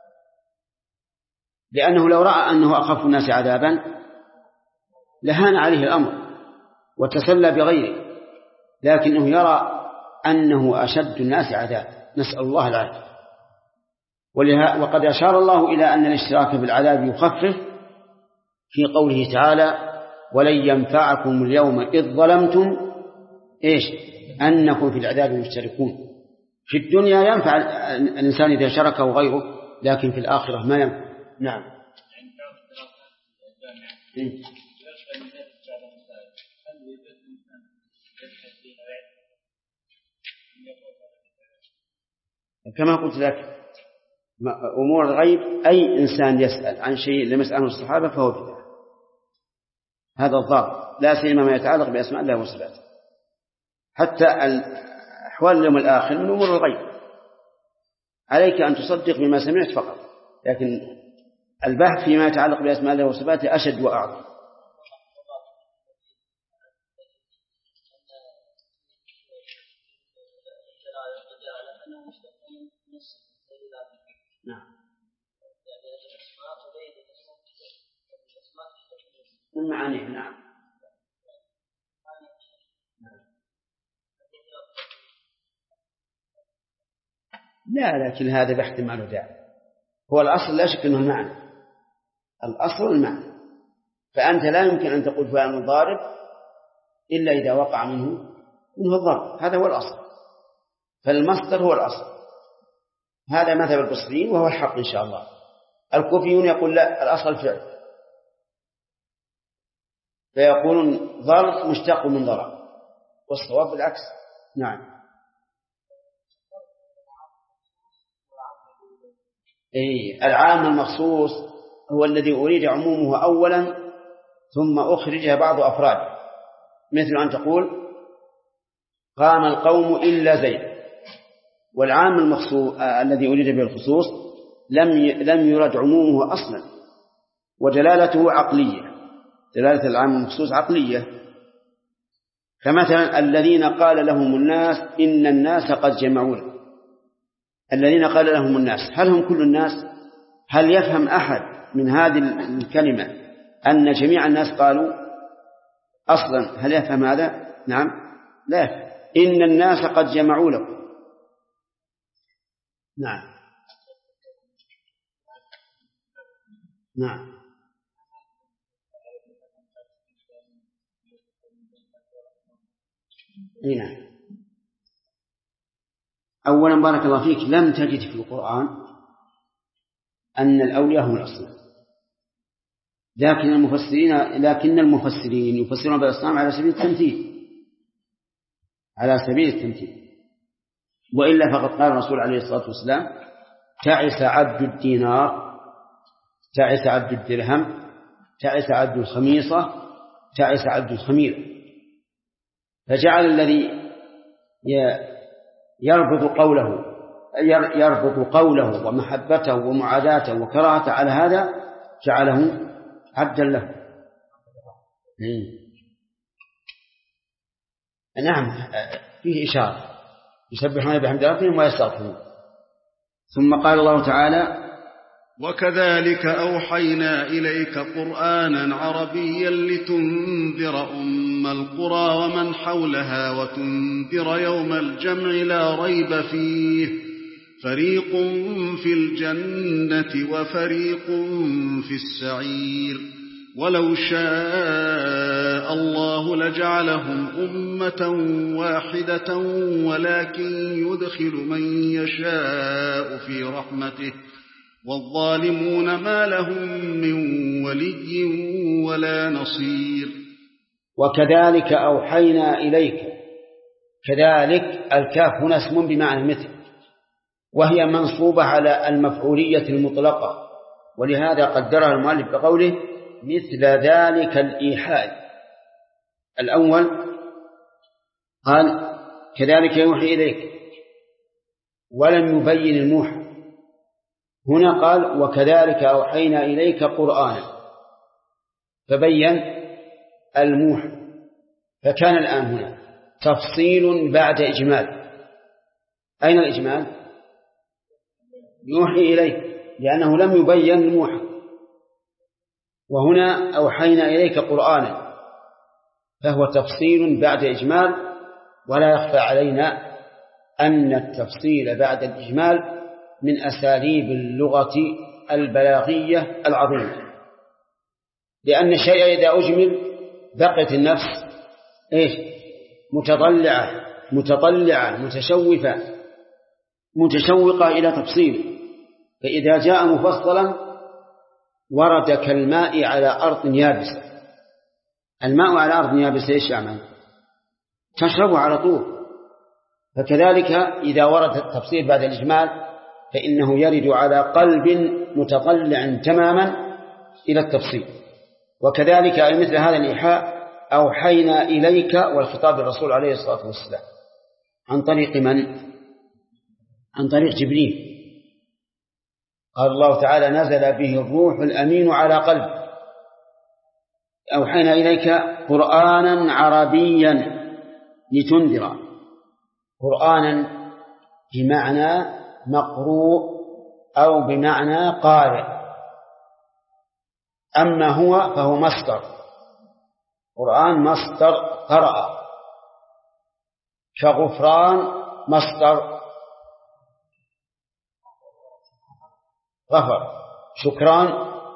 لأنه لو رأى أنه أخف الناس عذابا لهان عليه الأمر وتسلى بغيره، لكنه يرى أنه أشد الناس عذاب، نسأل الله العافية. وقد أشار الله إلى أن الاشتراك بالعذاب يخفف في قوله تعالى ولن ينفعكم اليوم إذ ظلمتم أنكم في العذاب مشتركون. في الدنيا ينفع الإنسان إذا شركه غيره، لكن في الآخرة ما ينفع. نعم. كما قلت لك أمور الغيب أي إنسان يسأل عن شيء لم يسأله الصحابة فهو بدعة، هذا الضابط، لا سيما ما يتعلق بأسماء الله وصفاته. حتى أحوال اليوم الآخر من أمور الغيب عليك أن تصدق بما سمعت فقط، لكن البحث فيما يتعلق بأسماء الله وصفاته أشد وأعظم. نعم. من معانيه. نعم. لا، لكن هذا بحث ما له داعي. هو الأصل لا شك أنه المعنى، الأصل المعنى، فأنت لا يمكن أن تقول فلان ضارب إلا إذا وقع منه الضرب، هذا هو الأصل، فالمصدر هو الأصل. هذا مذهب البصريين وهو الحق إن شاء الله. الكوفيون يقول لا، الأصل الفعل، فيقولون ضرب مشتق من ضرب، والصواب بالعكس. نعم. العام المخصوص هو الذي أريد عمومه أولا ثم أخرجها بعض أفراده، مثل أن تقول قام القوم إلا زيد. والعام المخصوص الذي أريد به الخصوص لم يرد عمومه أصلا، ودلالته عقلية، دلالة العام المخصوص عقلية، فمثلا الذين قال لهم الناس إن الناس قد جمعوا لكم، الذين قال لهم الناس هل هم كل الناس؟ هل يفهم أحد من هذه الكلمة أن جميع الناس قالوا أصلا؟ هل يفهم هذا؟ نعم لا يفهم. إن الناس قد جمعوا لكم. نعم نعم نعم. أولا بارك الله فيك، لم تجد في القرآن أن الأولياء هم الأصنام، لكن المفسرين يفسرون بالأصنام على سبيل التمثيل، على سبيل التمثيل. وإلا فقد قال الرسول عليه الصلاة والسلام تعس عبد الدينار، تعس عبد الدرهم، تعس عبد الخميصة، تعس عبد الخميرة. فجعل الذي يربط قوله ومحبته ومعاداته وكراهته على هذا جعله عبدا له. نعم فيه إشارة يسبحون بحمد ربهم ويستغفرون. ثم قال الله تعالى وكذلك أوحينا إليك قرآنا عربيا لتنذر أم القرى ومن حولها وتنذر يوم الجمع لا ريب فيه فريق في الجنة وفريق في السعير ولو شاء الله لجعلهم أمة واحدة ولكن يدخل من يشاء في رحمته والظالمون ما لهم من ولي ولا نصير. وكذلك أوحينا إليك، كذلك الكاف هنا اسم بمعنى مثل، وهي منصوبة على المفعولية المطلقة، ولهذا قدرها المؤلف بقوله مثل ذلك الإيحاء. الأول قال كذلك يوحي إليك ولم يبين الموحى، هنا قال وكذلك أوحينا إليك قرآنا فبين الموحى. فكان الآن هنا تفصيل بعد إجمال. أين الإجمال؟ يوحي إليك لأنه لم يبين الموحى، وهنا أوحينا إليك قرآنا فهو تفصيل بعد إجمال. ولا يخفى علينا أن التفصيل بعد الإجمال من أساليب اللغة البلاغية العظيمة، لأن الشيء إذا أجمل بقيت النفس متطلعة متشوقة إلى تفصيل. فإذا جاء مفصلا ورد كالماء على أرض يابسة. الماء على أرض يابسة إيش يعمل؟ تشربه على طول. فكذلك إذا ورد التفصيل بعد الإجمال فإنه يرد على قلب متطلع تماما إلى التفصيل. وكذلك أي مثل هذا الإيحاء أوحينا إليك، والخطاب للرسول عليه الصلاة والسلام عن طريق من؟ عن طريق جبريل. قال الله تعالى نزل به الروح الأمين على قلب. أوحينا إليك قرآنا عربيا لتنذر. قرآنا بمعنى مقروء أو بمعنى قارئ. أما هو فهو مصدر، قرآن مصدر قرأ، كغفران مصدر غفر، شكران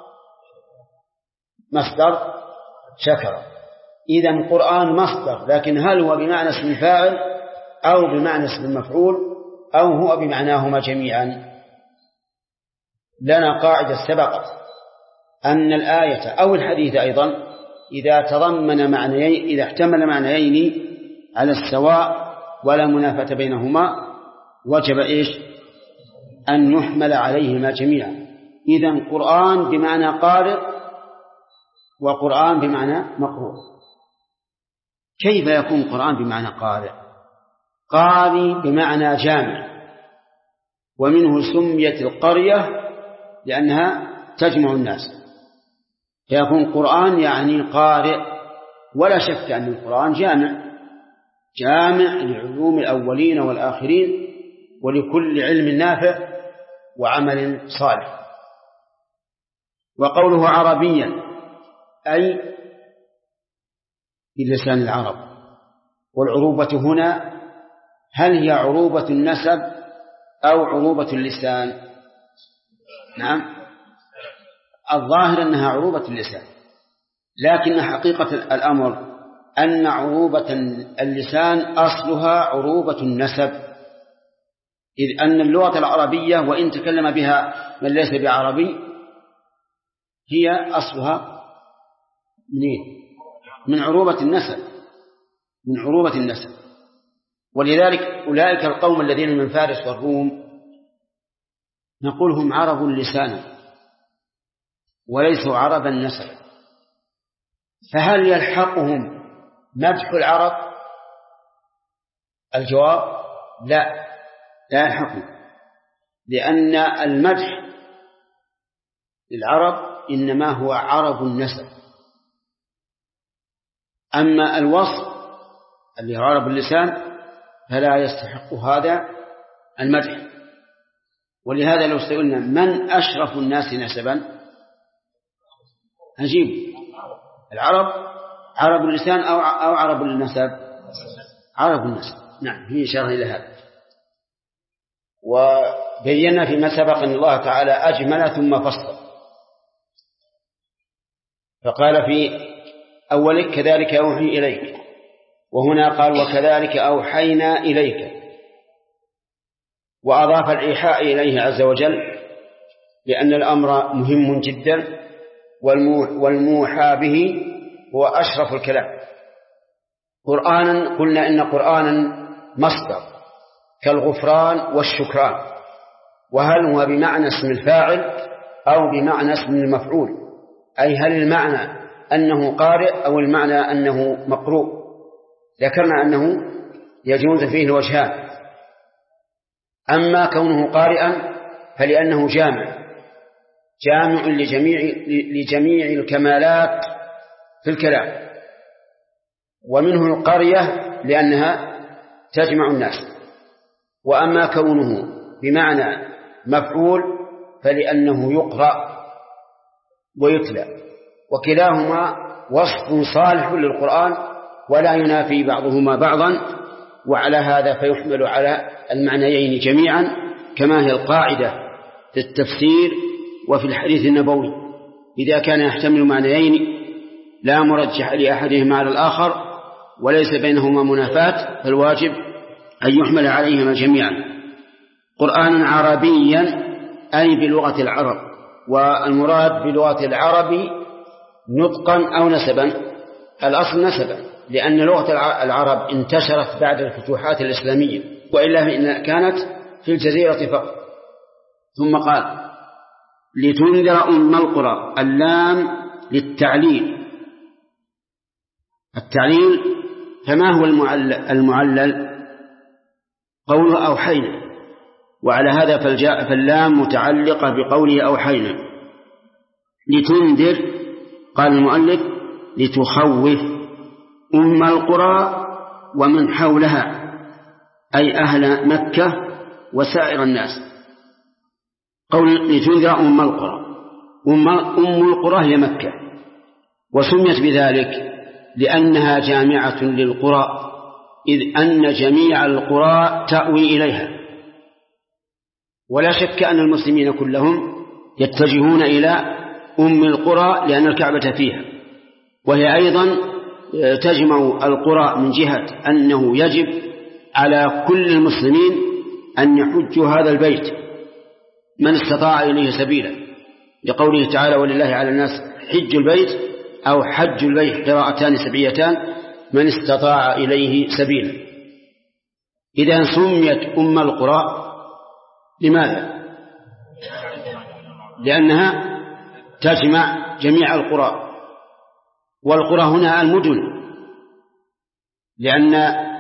مصدر شكر. إذن قرآن مصدر، لكن هل هو بمعنى اسم الفاعل أو بمعنى اسم المفعول أو هو بمعناهما جميعا؟ لنا قاعدة سبقت أن الآية أو الحديث أيضا إذا تضمن معنيين، إذا احتمل معنيين على السواء ولا منافة بينهما وجب أن يحمل عليهما جميعا. إذن قرآن بمعنى قارئ وقرآن بمعنى مقروء. كيف يكون قرآن بمعنى قارئ؟ قارئ بمعنى جامع، ومنه سميت القرية لأنها تجمع الناس، فيكون قرآن يعني قارئ. ولا شك أن القرآن جامع، جامع لعلوم الأولين والآخرين ولكل علم نافع وعمل صالح. وقوله عربيا أي بلسان العرب. والعروبة هنا هل هي عروبة النسب أو عروبة اللسان؟ نعم، الظاهر أنها عروبة اللسان، لكن حقيقة الأمر أن عروبة اللسان أصلها عروبة النسب، إذ أن اللغة العربية وإن تكلم بها من ليس بعربي هي أصلها من عروبة النسب، من عروبة النسب. ولذلك أولئك القوم الذين من فارس والروم نقول هم عرب لسانا وليسوا عربا نسبا. فهل يلحقهم مدح العرب؟ الجواب لا يلحقهم، لأن المدح للعرب إنما هو عرب النسب، أما الوصف اللي هو عرب اللسان فلا يستحق هذا المدح. ولهذا لو سئلنا من أشرف الناس نسبا نجيب العرب، عرب اللسان أو عرب النسب؟ عرب النسب. نعم، هي إشارة إلى هذا. وبينا فيما سبق أن الله تعالى أجمل ثم فصل، فقال في أولك كذلك أوحي إليك، وهنا قال وكذلك أوحينا إليك، وأضاف الإيحاء إليه عز وجل لأن الأمر مهم جدا، والموحى به هو أشرف الكلام. قرآنا قلنا إن قرآنا مصدر كالغفران والشكران، وهل هو بمعنى اسم الفاعل أو بمعنى اسم المفعول؟ أي هل المعنى أنه قارئ أو المعنى أنه مقروء؟ ذكرنا أنه يجوز فيه الوجهان. أما كونه قارئا فلأنه جامع لجميع الكمالات في الكلام، ومنه القرية لأنها تجمع الناس. وأما كونه بمعنى مفعول فلأنه يقرأ ويتلى، وكلاهما وصف صالح للقرآن ولا ينافي بعضهما بعضا، وعلى هذا فيحمل على المعنيين جميعا كما هي القاعدة في التفسير وفي الحديث النبوي. إذا كان يحتمل معنيين لا مرجح لأحدهما على الآخر وليس بينهما منافاة فالواجب أن يحمل عليهما جميعا. قرآنا عربيا أي بلغة العرب، والمراد بلغة العرب نطقا أو نسبا. الأصل نسبا، لأن لغة العرب انتشرت بعد الفتوحات الإسلامية، وإلا فإن كانت في الجزيرة فقط. ثم قال لتنذر أم القرى، اللام للتعليل. التعليل فما هو المعلل؟ قوله أوحينا، وعلى هذا فاللام متعلقة بقوله أوحينا. لتنذر قال المؤلف لتخوف أم القرى ومن حولها، أي أهل مكة وسائر الناس. قول لتنذر أم القرى، أم القرى هي مكة، وسميت بذلك لأنها جامعة للقرى، إذ أن جميع القرى تأوي إليها. ولا شك أن المسلمين كلهم يتجهون إلى أم القرى لأن الكعبة فيها، وهي أيضا تجمع القرى من جهة أنه يجب على كل المسلمين أن يحجوا هذا البيت من استطاع إليه سبيلا، لقوله تعالى ولله على الناس حج البيت أو حج البيت قراءتان سبعيتان من استطاع إليه سبيلا. إذا سميت أم القرى لماذا؟ لأنها تجمع جميع القرى، والقرى هنا المدن، لأن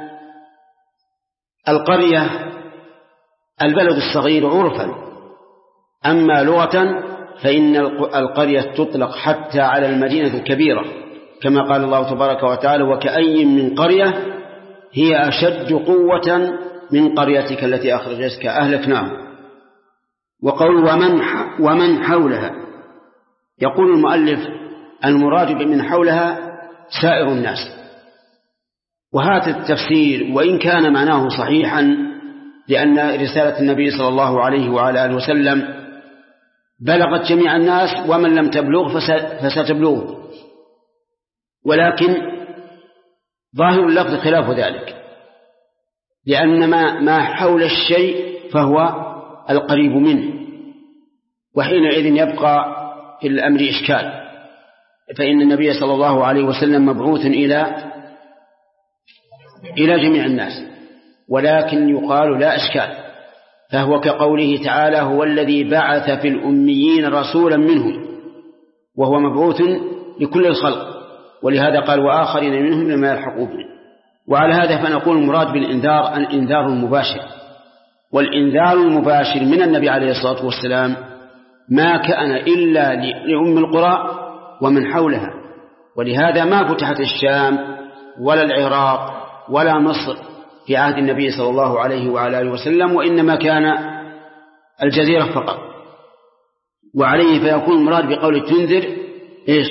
القرية البلد الصغير عرفا، أما لغة فإن القرية تطلق حتى على المدينة الكبيرة، كما قال الله تبارك وتعالى وكأي من قرية هي أشد قوة من قريتك التي أخرجتك أهلكناهم. وقول ومن حولها، يقول المؤلف المراد بمن حولها سائر الناس. وهذا التفسير وإن كان معناه صحيحا، لأن رسالة النبي صلى الله عليه وعلى آله وسلم بلغت جميع الناس، ومن لم تبلغ فستبلغ، ولكن ظاهر اللفظ خلاف ذلك، لأن ما حول الشيء فهو القريب منه، وحينئذ يبقى في الأمر إشكال، فإن النبي صلى الله عليه وسلم مبعوث إلى جميع الناس، ولكن يقال لا إشكال، فهو كقوله تعالى هو الذي بعث في الأميين رسولا منهم، وهو مبعوث لكل الخلق، ولهذا قال وآخرين منهم لما يلحقوا به. وعلى هذا فنقول المراد بالإنذار الإنذار المباشر، والإنذار المباشر من النبي عليه الصلاة والسلام ما كان إلا لأم القرى ومن حولها، ولهذا ما فتحت الشام ولا العراق ولا مصر في عهد النبي صلى الله عليه وعلى آله وسلم، وإنما كان الجزيرة فقط. وعليه فيكون المراد بقول تنذر إيش؟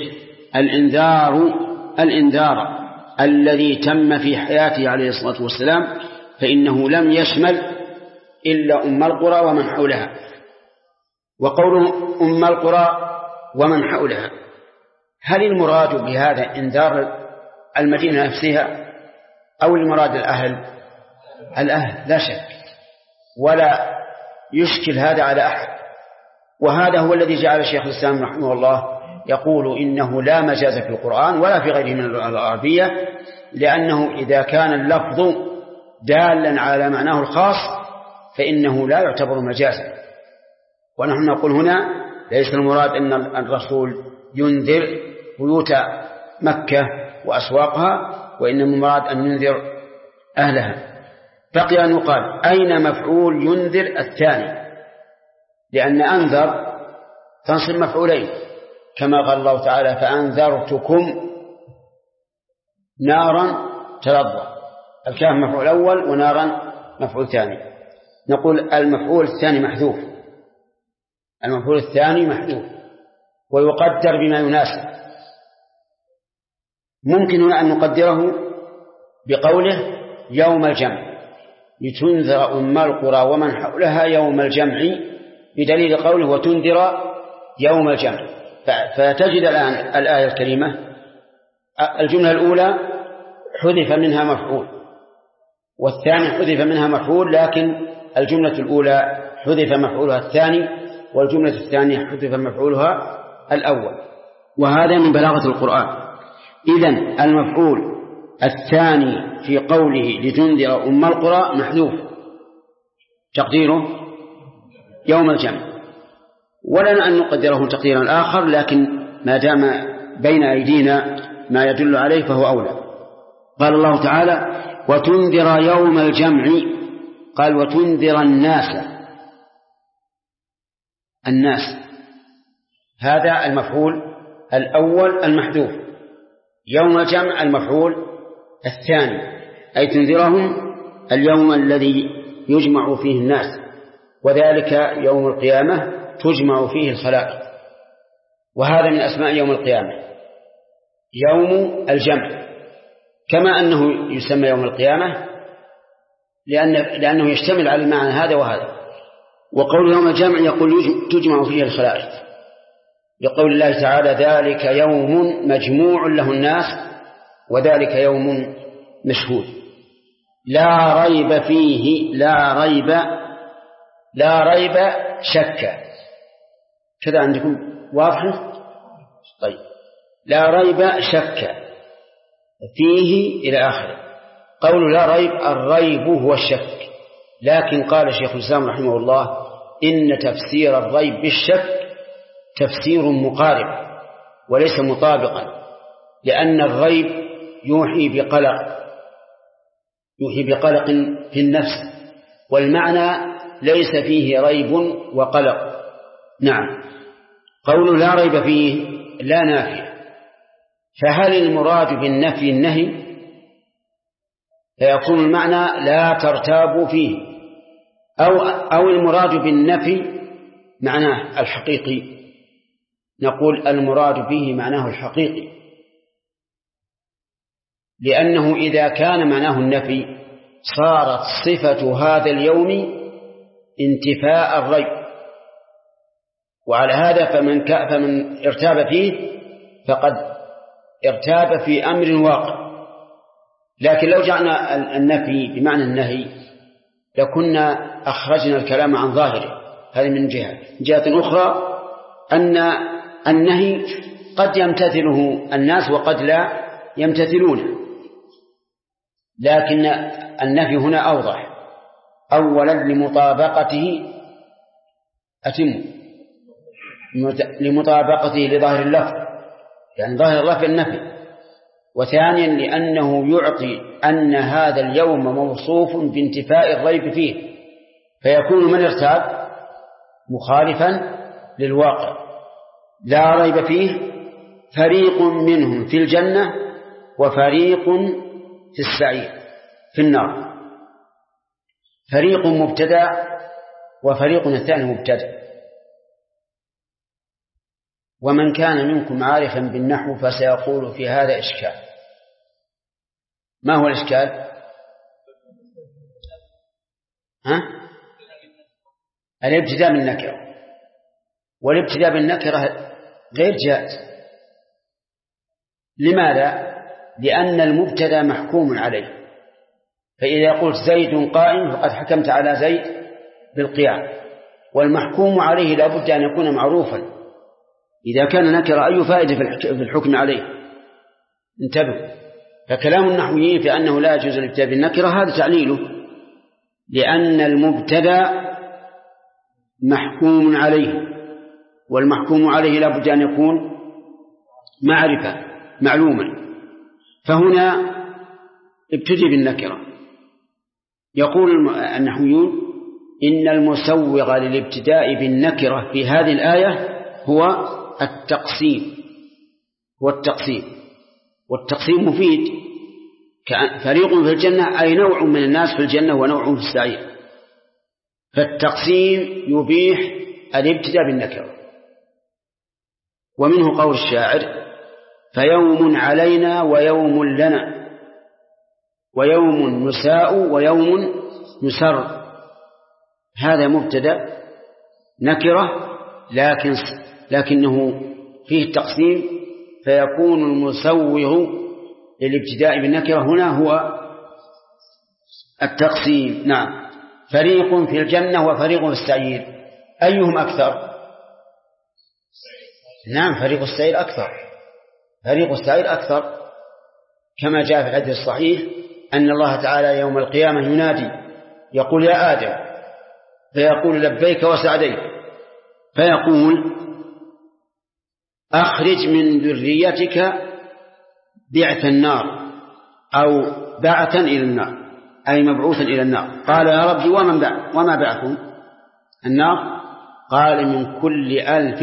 الإنذار الذي تم في حياته عليه الصلاة والسلام، فإنه لم يشمل إلا أم القرى ومن حولها. وقوله أم القرى ومن حولها، هل المراد بهذا إنذار المدينة نفسها أو المراد الأهل؟ لا شك، ولا يشكل هذا على أحد. وهذا هو الذي جعل الشيخ الإسلام رحمه الله يقول إنه لا مجاز في القرآن ولا في غيره من العربية، لأنه إذا كان اللفظ دالا على معناه الخاص فإنه لا يعتبر مجازا. ونحن نقول هنا ليس المراد أن الرسول ينذر بيوت مكة وأسواقها، وإنما المراد أن ينذر أهلها. بقي أن يقال أين مفعول ينذر الثاني، لأن أنذر تنصب مفعولين، كما قال الله تعالى فأنذرتكم نارا تلظى، الكاف مفعول أول ونارا مفعول ثاني. نقول المفعول الثاني محذوف، المفعول الثاني محذوف ويقدر بما يناسب. ممكن أن نقدره بقوله يوم الجمع، لتنذر أم القرى ومن حولها يوم الجمع، بدليل قوله وتنذر يوم الجمع. فتجد الآن الآية الكريمة الجملة الأولى حذف منها مفعول، والثاني حذف منها مفعول، لكن الجملة الأولى حذف مفعولها الثاني، والجملة الثانية حذف مفعولها الأول، وهذا من بلاغة القرآن. إذن المفعول الثاني في قوله لتنذر أم القرى محذوف، تقديره يوم الجمع، ولنا أن نقدره تقديرا آخر، لكن ما دام بين أيدينا ما يدل عليه فهو أولى. قال الله تعالى وتنذر يوم الجمع، قال وتنذر الناس، هذا المفعول الأول المحذوف، يوم الجمع المفعول الثاني، أي تنذرهم اليوم الذي يجمع فيه الناس، وذلك يوم القيامة تجمع فيه الخلائق، وهذا من أسماء يوم القيامة يوم الجمع، كما أنه يسمى يوم القيامة لأنه يشتمل على المعنى هذا وهذا. وقول يوم الجمع يقول تجمع فيه الخلائق، لقول الله تعالى ذلك يوم مجموع له الناس وذلك يوم مشهود. لا ريب فيه، لا ريب شك، كذا عندكم واضح؟ طيب، لا ريب شك فيه إلى آخره. قول لا ريب، الريب هو الشك، لكن قال شيخ الإسلام رحمه الله إن تفسير الريب بالشك تفسير مقارب وليس مطابقا، لأن الريب يوحي بقلق في النفس، والمعنى ليس فيه ريب وقلق. نعم، قول لا ريب فيه لا نافية، فهل المراد بالنفي النهي؟ فيكون المعنى لا ترتابوا فيه، أو المراد بالنفي معناه الحقيقي، نقول المراد به معناه الحقيقي، لأنه إذا كان معناه النفي صارت صفة هذا اليوم انتفاء الريب، وعلى هذا فمن ارتاب فيه فقد ارتاب في أمر واقع. لكن لو جعلنا النفي بمعنى النهي لكنا أخرجنا الكلام عن ظاهره، هذه من جهة أخرى أن النهي قد يمتثله الناس وقد لا يمتثلونه، لكن النفي هنا أوضح. أولا لمطابقته لظاهر اللفظ، يعني ظاهر اللفظ النفي. وثانيا لأنه يعطي أن هذا اليوم موصوف بانتفاء الريب فيه، فيكون من ارتاب مخالفا للواقع لا ريب فيه، فريق منهم في الجنة وفريق في السعير في النار. فريق مبتدأ وفريق الثاني مبتدأ. ومن كان منكم عارفا بالنحو فسيقول في هذا إشكال. ما هو الإشكال؟ الابتداء بالنكرة، والابتداء بالنكرة غير جائز. لماذا؟ لأن المبتدأ محكوم عليه، فإذا قلت زيد قائم فقد حكمت على زيد بالقيام، والمحكوم عليه لا بد أن يكون معروفا. إذا كان نكر أي فائدة في الحكم عليه؟ انتبهوا. فكلام النحويين في أنه لا يجوز الابتداء بالنكرة هذا تعليله، لأن المبتدأ محكوم عليه، والمحكوم عليه لا بد أن يكون معرفة معلوما. فهنا ابتدي بالنكرة. يقول النحويون إن المسوغ للابتداء بالنكرة في هذه الآية هو التقسيم. والتقسيم مفيد. فريق في الجنة أي نوع من الناس في الجنة ونوع في السعير، فالتقسيم يبيح الابتداء بالنكرة. ومنه قول الشاعر فيوم علينا ويوم لنا ويوم نساء ويوم نسر. هذا مبتدأ نكرة لكنه فيه التقسيم، فيكون المسوغ للابتداء بالنكرة هنا هو التقسيم. نعم. فريق في الجنة وفريق في السعير، أيهم أكثر؟ نعم، فريق السعير أكثر. فريق السعير أكثر، كما جاء في الحديث الصحيح أن الله تعالى يوم القيامة ينادي يقول يا آدم، فيقول لبيك وسعديك، فيقول أخرج من ذريتك بعث النار أو بعثا إلى النار، أي مبعوثا إلى النار. قال يا ربي وما بعثهم النار؟ قال من كل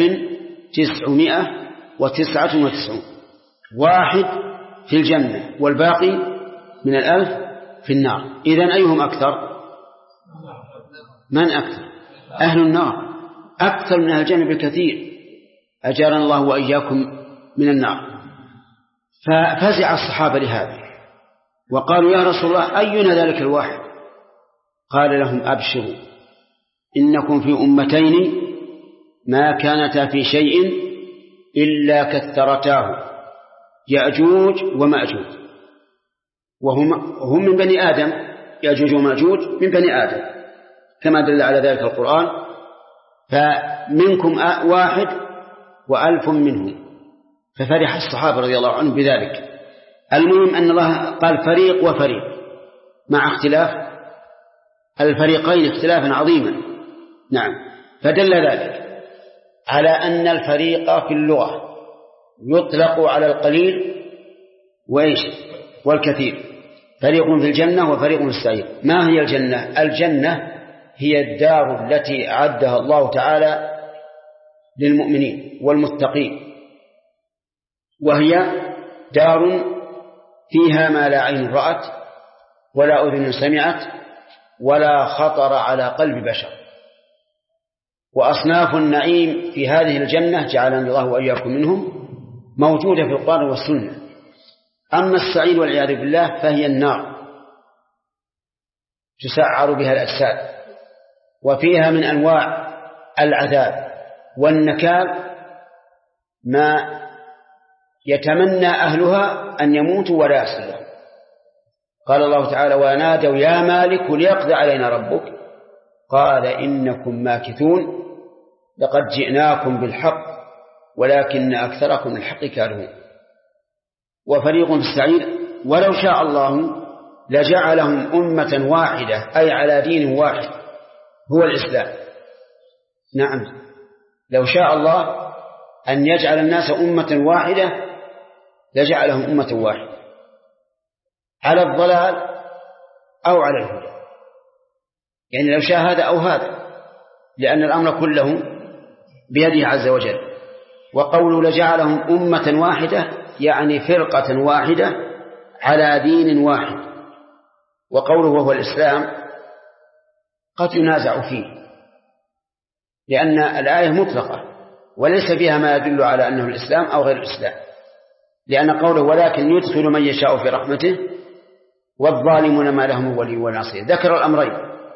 1999 واحد في الجنة والباقي من 1000 في النار. إذن أيهم أكثر؟ من أكثر؟ أهل النار أكثر من أهل الجنة بكثير، أجارنا الله وإياكم من النار. ففزع الصحابة لهذا وقالوا يا رسول الله أينا ذلك الواحد؟ قال لهم أبشروا إنكم في أمتين ما كانتا في شيء إلا كثرتاه، يأجوج ومأجوج، وهم من بني آدم، يأجوج ومأجوج من بني آدم كما دل على ذلك القرآن. فمنكم 1 و1000 منهم. ففرح الصحابة رضي الله عنهم بذلك. المهم أن الله قال فريق وفريق مع اختلاف الفريقين اختلافا عظيما. نعم. فدل ذلك على أن الفريق في اللغة يطلق على القليل والكثير. فريق في الجنة وفريق في السعير. ما هي الجنة؟ الجنة هي الدار التي أعدها الله تعالى للمؤمنين والمتقين، وهي دار فيها ما لا عين رأت ولا أذن سمعت ولا خطر على قلب بشر. وأصناف النعيم في هذه الجنة جعلني الله وإياكم منهم موجودة في القرآن والسنة. أما السعير والعياذ بالله فهي النار تسعر بها الأجساد، وفيها من أنواع العذاب والنكال ما يتمنى أهلها أن يموتوا ولا يحصل لهم. قال الله تعالى: ونادوا يا مالك ليقضي علينا ربك قال إنكم ماكثون لقد جئناكم بالحق ولكن أكثركم الحق كارهون. وفريق في السعير ولو شاء الله لجعلهم أمة واحدة أي على دين واحد هو الإسلام. نعم، لو شاء الله أن يجعل الناس أمة واحدة لجعلهم أمة واحدة على الضلال أو على الهدى، يعني لو شاء هذا أو هذا، لأن الأمر كله بيده عز وجل. وقوله لجعلهم أمة واحدة يعني فرقة واحدة على دين واحد. وقوله وهو الإسلام قد ينازع فيه، لأن الآية مطلقة وليس فيها ما يدل على أنه الإسلام أو غير الإسلام، لأن قوله ولكن يدخل من يشاء في رحمته والظالمون ما لهم ولي ولا نصير ذكر الأمرين.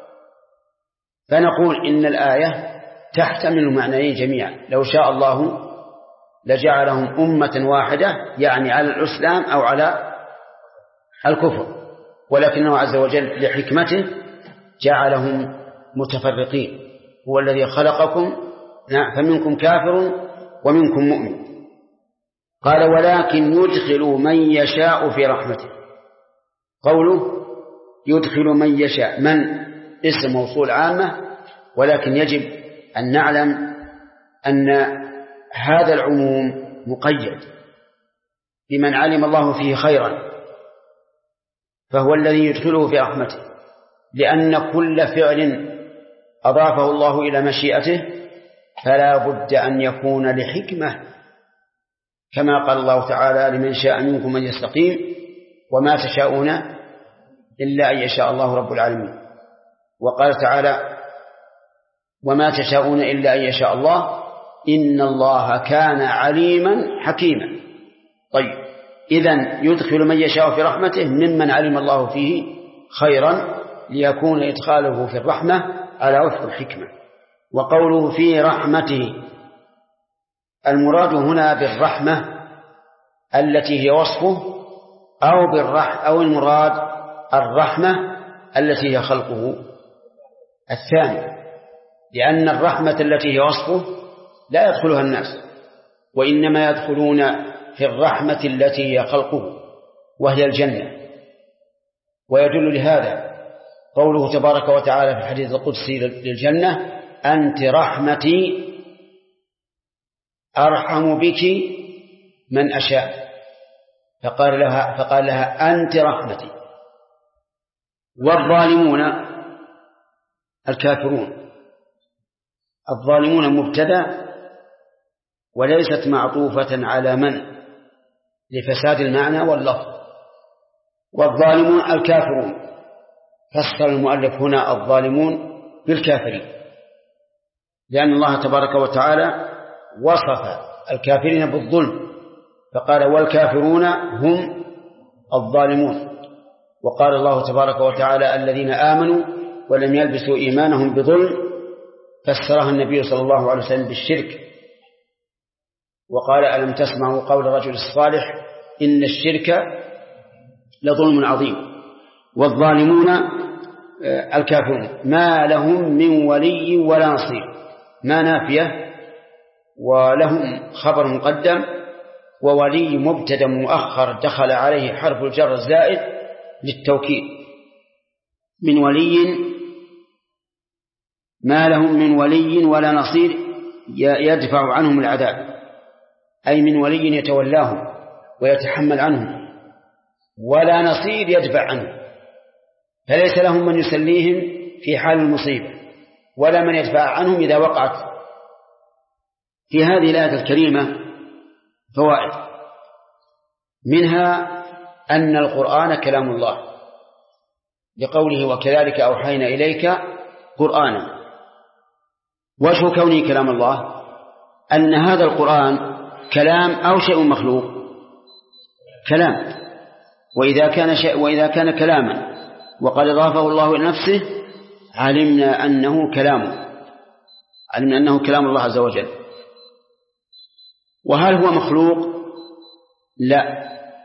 فنقول إن الآية تحتمل معنيين جميعا، لو شاء الله لجعلهم أمة واحدة يعني على الإسلام أو على الكفر، ولكنه عز وجل لحكمته جعلهم متفرقين. هو الذي خلقكم فمنكم كافر ومنكم مؤمن. قال ولكن يدخل من يشاء في رحمته. قوله يدخل من يشاء، من اسم موصول عامة، ولكن يجب أن نعلم أن هذا العموم مقيد بمن علم الله فيه خيرا فهو الذي يدخله في رحمته، لأن كل فعل أضافه الله إلى مشيئته فلا بد أن يكون لحكمة، كما قال الله تعالى لمن شاء منكم من يستقيم وما تشاءون إلا أن يشاء الله رب العالمين. وقال تعالى وما تشاءون إلا أن يشاء الله إن الله كان عليما حكيما. طيب، إذن يدخل من يشاء في رحمته ممن علم الله فيه خيرا ليكون إدخاله في الرحمة على وفق الحكمة. وقوله في رحمته المراد هنا بالرحمة التي هي وصفه أو المراد الرحمة التي هي خلقه الثاني، لأن الرحمة التي هي وصفه لا يدخلها الناس، وإنما يدخلون في الرحمة التي هي خلقه وهي الجنة. ويدل لهذا قوله تبارك وتعالى في الحديث القدسي للجنة أنت رحمتي أرحم بك من أشاء، فقال لها أنت رحمتي. والظالمون الكافرون، الظالمون مبتدأ وليست معطوفة على من لفساد المعنى واللفظ. والظالمون الكافرون، فسر المؤلف هنا الظالمون بالكافرين، لأن الله تبارك وتعالى وصف الكافرين بالظلم فقال والكافرون هم الظالمون. وقال الله تبارك وتعالى الذين آمنوا ولم يلبسوا إيمانهم بظلم، فسرها النبي صلى الله عليه وسلم بالشرك، وقال ألم تسمعوا قول الرجل الصالح إن الشرك لظلم عظيم. والظالمون الكافرون ما لهم من ولي ولا نصير، ما نافية ولهم خبر مقدم، وولي مبتدا مؤخر دخل عليه حرف الجر الزائد للتوكيد. من ولي ما لهم من ولي ولا نصير يدفع عنهم العذاب، أي من ولي يتولاهم ويتحمل عنهم، ولا نصير يدفع عنهم، فليس لهم من يسليهم في حال المصيبة ولا من يدفع عنهم إذا وقعت. في هذه الآية الكريمة فوائد، منها أن القرآن كلام الله لقوله وكذلك أوحينا إليك قرآنا. وجه كونه كلام الله أن هذا القرآن كلام أو شيء مخلوق، كلام، وإذا كان كلاما وقد أضافه الله إلى نفسه علمنا أنه كلام الله عز وجل. وهل هو مخلوق؟ لا.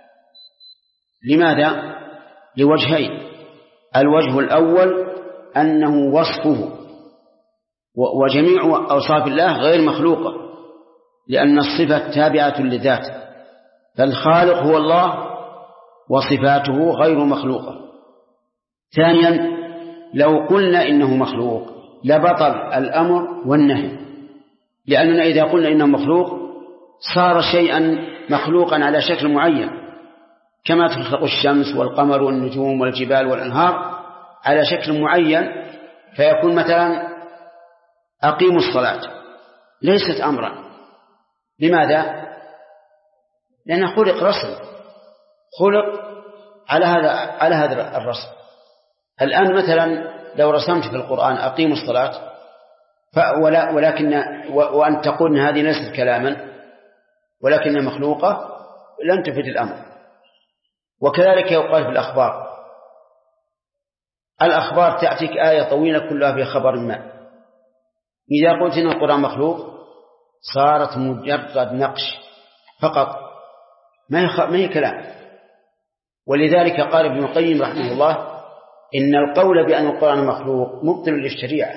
لماذا؟ لوجهين. الوجه الأول أنه وصفه، وجميع أوصاف الله غير مخلوقة، لأن الصفة تابعة لذاته، فالخالق هو الله وصفاته غير مخلوقة. ثانيا لو قلنا إنه مخلوق لبطل الأمر والنهي، لأننا إذا قلنا إنه مخلوق صار شيئا مخلوقا على شكل معين، كما تخلق الشمس والقمر والنجوم والجبال والأنهار على شكل معين، فيكون مثلا أقيموا الصلاة ليست أمرا. لماذا؟ لأنه خلق رسم، خلق على هذا الرسم. الآن مثلا لو رسمت في القرآن أقيموا الصلاة وأن تقول إن هذه ليست كلاما ولكنها مخلوقة لن تفيد الأمر. وكذلك يقال في الأخبار تأتيك آية طويلة كلها في خبر ما، إذا قلت إن القرآن مخلوق صارت مجرد نقش فقط، ما هي كلام. ولذلك قال ابن القيم رحمه الله إن القول بأن القرآن مخلوق مبطل للشريعة،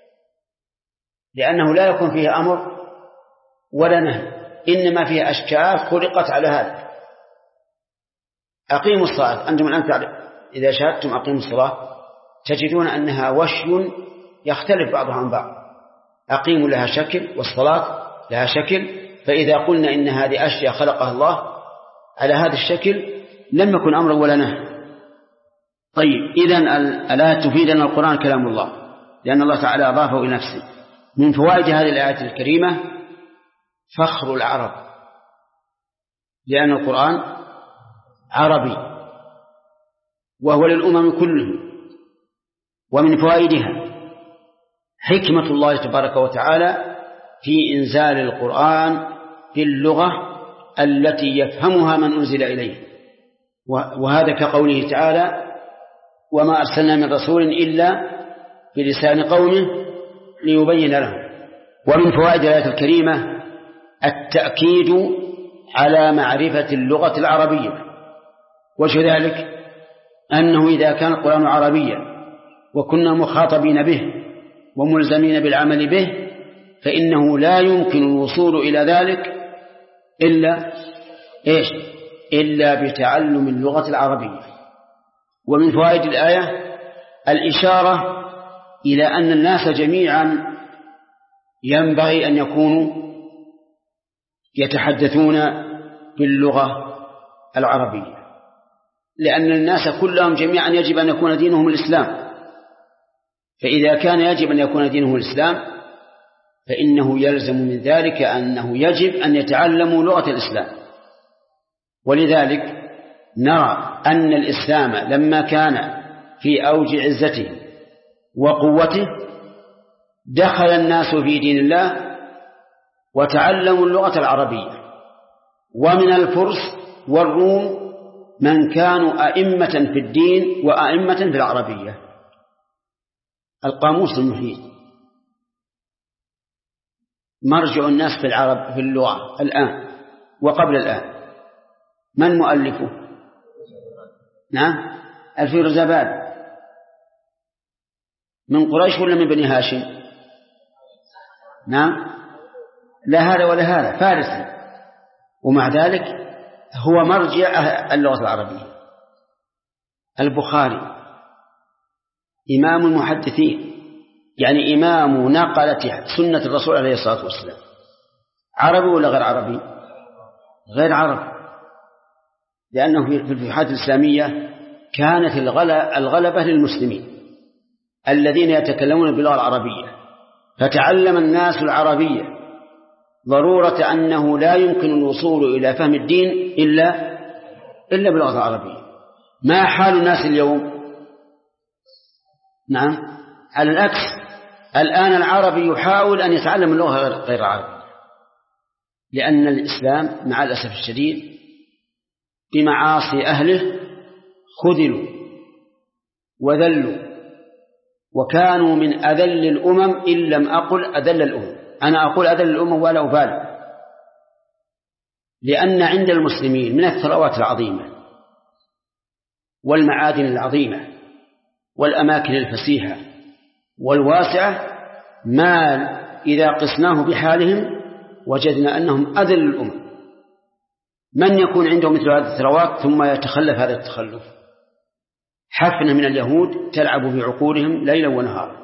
لأنه لا يكون فيه أمر ولا نهي، إنما فيه أشكال خلقت على هذا. أقيموا الصلاة، أنتم الآن إذا شاهدتم أقيموا الصلاة تجدون أنها وشي يختلف بعضها عن بعض. أقيموا لها شكل والصلاة لها شكل، فإذا قلنا إن هذه أشياء خلقها الله على هذا الشكل لم يكن أمرا ولا نهي. طيب، إذن الآية تفيد أن القرآن كلام الله، لأن الله تعالى أضافه إلى نفسه. من فوائد هذه الآية الكريمة فخر العرب، لأن القرآن عربي وهو للأمم كلهم. ومن فوائدها حكمة الله تبارك وتعالى في إنزال القرآن في اللغة التي يفهمها من أنزل إليه، وهذا كقوله تعالى وما أرسلنا من رسول إلا بلسان قومه ليبين لهم. ومن فوائد الآية الكريمة التأكيد على معرفة اللغة العربية، وجه ذلك أنه إذا كان القرآن عربيا وكنا مخاطبين به وملزمين بالعمل به فإنه لا يمكن الوصول إلى ذلك إلا بتعلم اللغة العربية. ومن فوائد الآية الإشارة إلى أن الناس جميعا ينبغي أن يكونوا يتحدثون باللغة العربية، لأن الناس كلهم جميعا يجب أن يكون دينهم الإسلام، فإذا كان يجب أن يكون دينه الإسلام فإنه يلزم من ذلك أنه يجب أن يتعلموا لغة الإسلام. ولذلك نرى أن الإسلام لما كان في أوج عزته وقوته دخل الناس في دين الله وتعلموا اللغة العربية. ومن الفرس والروم من كانوا أئمة في الدين وأئمة في العربية. القاموس المحيط مرجع الناس في اللغة الآن وقبل الآن، من مؤلفه؟ نعم، الفيروزاباد من قريش ولا من بني هاشم؟ نعم، لا هذا ولا هذا، فارسي، ومع ذلك هو مرجع اللغة العربية. البخاري إمام المحدثين، يعني إمام نقلة سنة الرسول عليه الصلاة والسلام، عربي ولا غير عربي؟ غير عربي، لأنه في الفتوحات الإسلامية كانت الغلبة للمسلمين الذين يتكلمون باللغة العربية، فتعلم الناس العربية ضرورة أنه لا يمكن الوصول إلى فهم الدين إلا باللغة العربية. ما حال الناس اليوم؟ نعم، على العكس، الآن العربي يحاول أن يتعلم اللغة غير العربية، لأن الإسلام مع الأسف الشديد بمعاصي أهله خذلوا وذلوا، وكانوا من أذل الأمم إن لم أقل أذل الأمم. أنا أقول أذل الأمم ولا أبالي، لأن عند المسلمين من الثروات العظيمة والمعادن العظيمة والأماكن الفسيحة والواسعة ما إذا قسناه بحالهم وجدنا أنهم أذل الأمم. من يكون عنده مثل هذه الثروات ثم يتخلف هذا التخلف؟ حفنة من اليهود تلعب بعقولهم ليلا ونهارا.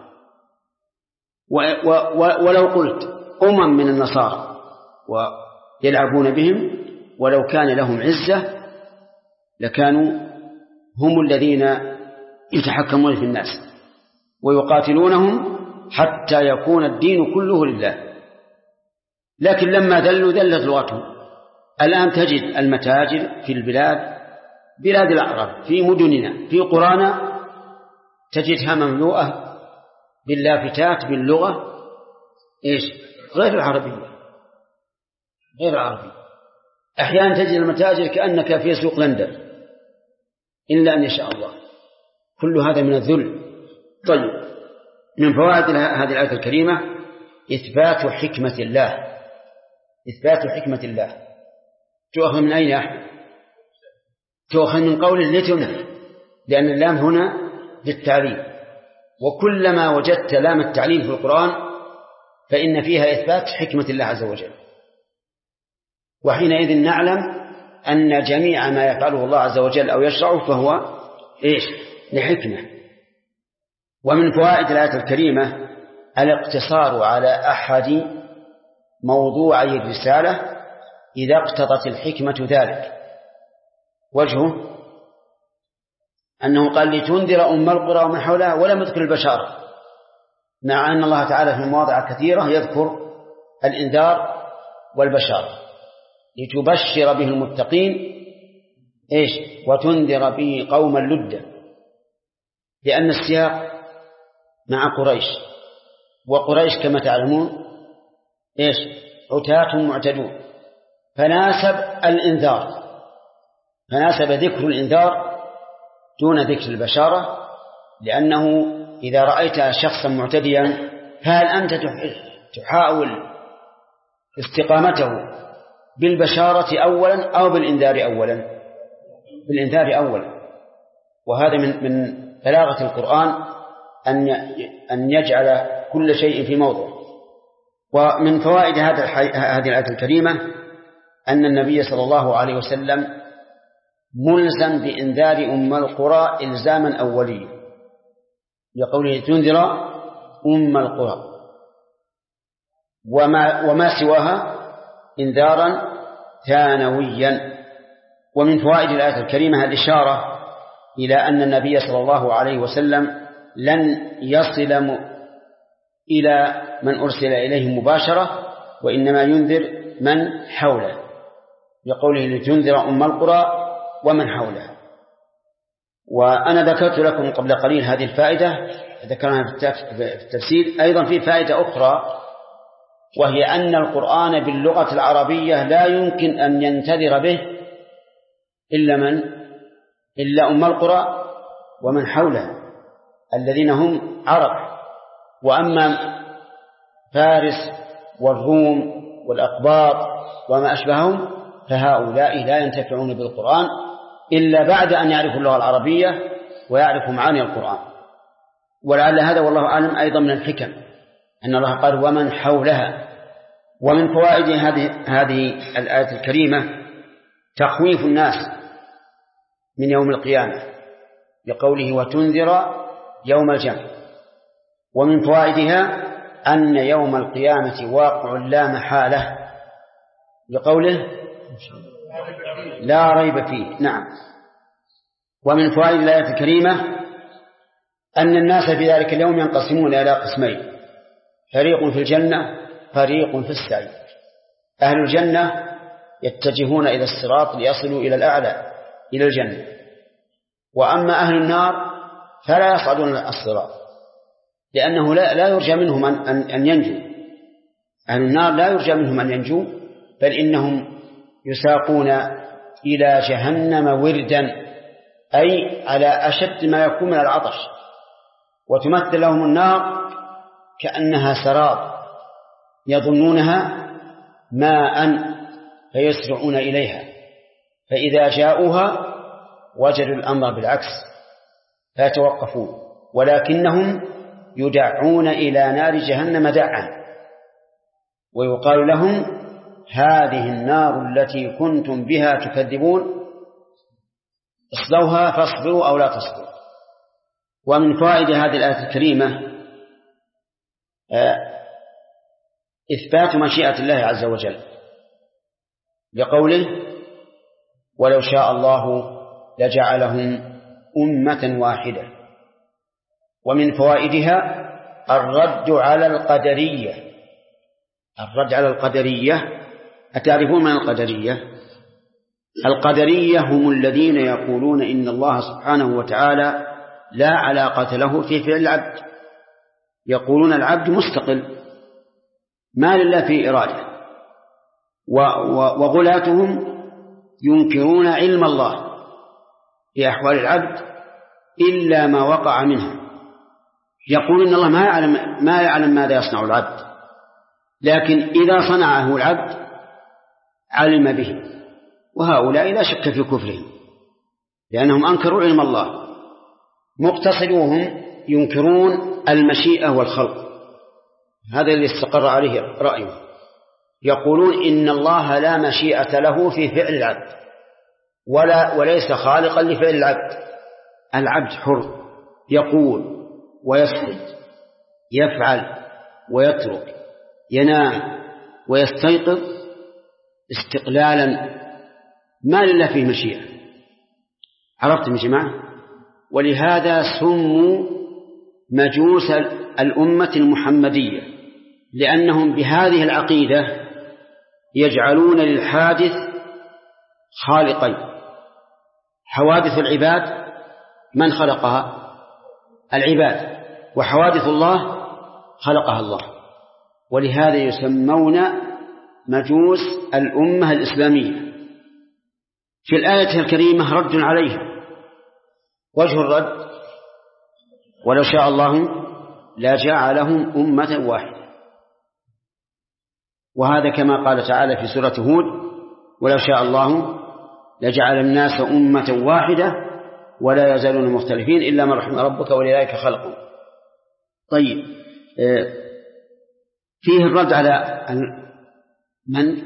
ولو قلت من النصارى ويلعبون بهم، ولو كان لهم عزة لكانوا هم الذين يتحكمون في الناس ويقاتلونهم حتى يكون الدين كله لله. لكن لما ذلوا ذلت لغتهم. الآن تجد المتاجر في بلاد الأعراب، في مدننا، في قرانا، تجدها مملوءة باللافتات باللغة غير العربية. أحيانا تجد المتاجر كأنك في سوق لندن إلا أن يشاء الله. كل هذا من الذل. طيب، من فوائد هذه الآية الكريمة إثبات حكمة الله. تؤخذ من أين يا أحمد؟ تؤخذ من قول لتنذر، لأن اللام هنا للتعليل، وكلما وجدت لام التعليل في القرآن فإن فيها إثبات حكمة الله عز وجل. وحينئذ نعلم أن جميع ما يفعله الله عز وجل أو يشرعه فهو لحكمة. ومن فوائد الآية الكريمة الاقتصار على أحد موضوعي الرسالة إذا اقتضت الحكمة ذلك. وجهه أنه قال لتنذر أم القرى ومن حولها ولم يذكر البشارة، مع أن الله تعالى في مواضع كثيرة يذكر الإنذار والبشارة، لتبشر به المتقين وتنذر به قوما لدا، لأن السياق مع قريش، وقريش كما تعلمون عتاة معتدون، فناسب ذكر الإنذار دون ذكر البشارة، لأنه إذا رأيت شخصا معتديا فهل أنت تحاول استقامته بالبشارة أولا أو بالإنذار أولا؟ بالإنذار أولا. وهذا من بلاغة القرآن أن يجعل كل شيء في موضع. ومن فوائد هذه الآية الكريمة أن النبي صلى الله عليه وسلم ملزم بإنذار أم القرى إلزاما أوليا، لقوله تنذر أم القرى، وما سواها إنذارا ثانويا. ومن فوائد الآية الكريمة الإشارة إلى أن النبي صلى الله عليه وسلم لن يصل إلى من أرسل إليه مباشرة، وإنما ينذر من حوله، لقوله لتنذر أم القرى ومن حولها. وأنا ذكرت لكم قبل قليل هذه الفائدة، ذكرنا في التفسير. أيضا في فائدة أخرى، وهي أن القرآن باللغة العربية لا يمكن أن ينتذر به إلا أم القرى ومن حولها الذين هم عرب. وأما فارس والروم والأقباط وما أشبههم فهؤلاء لا ينتفعون بالقرآن إلا بعد أن يعرفوا اللغة العربية ويعرفوا معاني القرآن. ولعل هذا والله أعلم أيضا من الحكم أن الله قال ومن حولها. ومن فوائد هذه الآية الكريمة تخويف الناس من يوم القيامة، بقوله وتنذر يوم الجمع. ومن فوائدها أن يوم القيامة واقع لا محالة، بقوله لا ريب فيه. نعم. ومن فوائد الآية الكريمة أن الناس في ذلك اليوم ينقسمون إلى قسمين، فريق في الجنة فريق في السعير. أهل الجنة يتجهون إلى الصراط ليصلوا إلى الأعلى إلى الجنة، وأما أهل النار فلا يصعدون الصراط لأنه لا يرجى منهم أن ينجوا. أهل النار لا يرجى منهم أن ينجوا، بل إنهم يساقون إلى جهنم وردا، أي على أشد ما يكون من العطش، وتمثل لهم النار كأنها سراب يظنونها ماء فيسرعون إليها، فإذا جاءوها وجدوا الأمر بالعكس فيتوقفون، ولكنهم يدعون إلى نار جهنم دعا، ويقال لهم هذه النار التي كنتم بها تكذبون اصلوها فاصبروا أو لا تصبروا. ومن فوائد هذه الآية الكريمة إثبات مشيئة الله عز وجل بقوله ولو شاء الله لجعلهم أمة واحدة. ومن فوائدها الرد على القدرية. الرد على القدرية، أتعرفون من القدرية؟ القدرية هم الذين يقولون إن الله سبحانه وتعالى لا علاقة له في فعل العبد، يقولون العبد مستقل ما لله في إرادة، وغلاتهم ينكرون علم الله في أحوال العبد إلا ما وقع منه، يقول إن الله ما يعلم ماذا يصنع العبد، لكن إذا صنعه العبد علم به. وهؤلاء لا شك في كفرهم لأنهم أنكروا علم الله. مقتصدوهم ينكرون المشيئة والخلق، هذا اللي استقر عليه رأيه، يقولون إن الله لا مشيئة له في فعل العبد وليس خالقا لفعل العبد. العبد حر، يقول ويسكت، يفعل ويترك، ينام ويستيقظ استقلالا، ما لله فيه مشيئة. عرفتم يا جماعة؟ ولهذا سموا مجوس الأمة المحمدية، لأنهم بهذه العقيدة يجعلون للحادث خالقين. حوادث العباد من خلقها؟ العباد، وحوادث الله خلقها الله. ولهذا يسمون مجوس الأمة الإسلامية. في الآية الكريمة رد عليها. وجه الرد ولو شاء الله لجعلهم أمة واحدة، وهذا كما قال تعالى في سورة هود ولو شاء الله لجعل الناس أمة واحدة ولا يزالون مختلفين إلا من رحم ربك ولذلك خلقهم. طيب، فيه الرد على من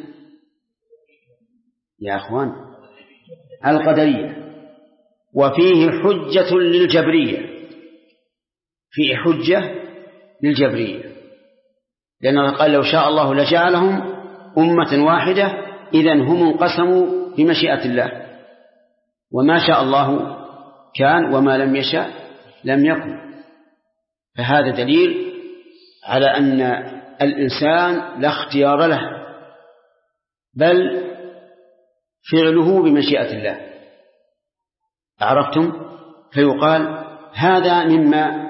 يا أخوان؟ القدرية. وفيه حجة للجبرية، فيه حجة للجبرية، لأنه قال لو شاء الله لجعلهم أمة واحدة، إذن هم انقسموا بمشيئة الله، وما شاء الله كان وما لم يشاء لم يكن. فهذا دليل على أن الإنسان لا اختيار له، بل فعله بمشيئة الله. عرفتم؟ فيقال هذا مما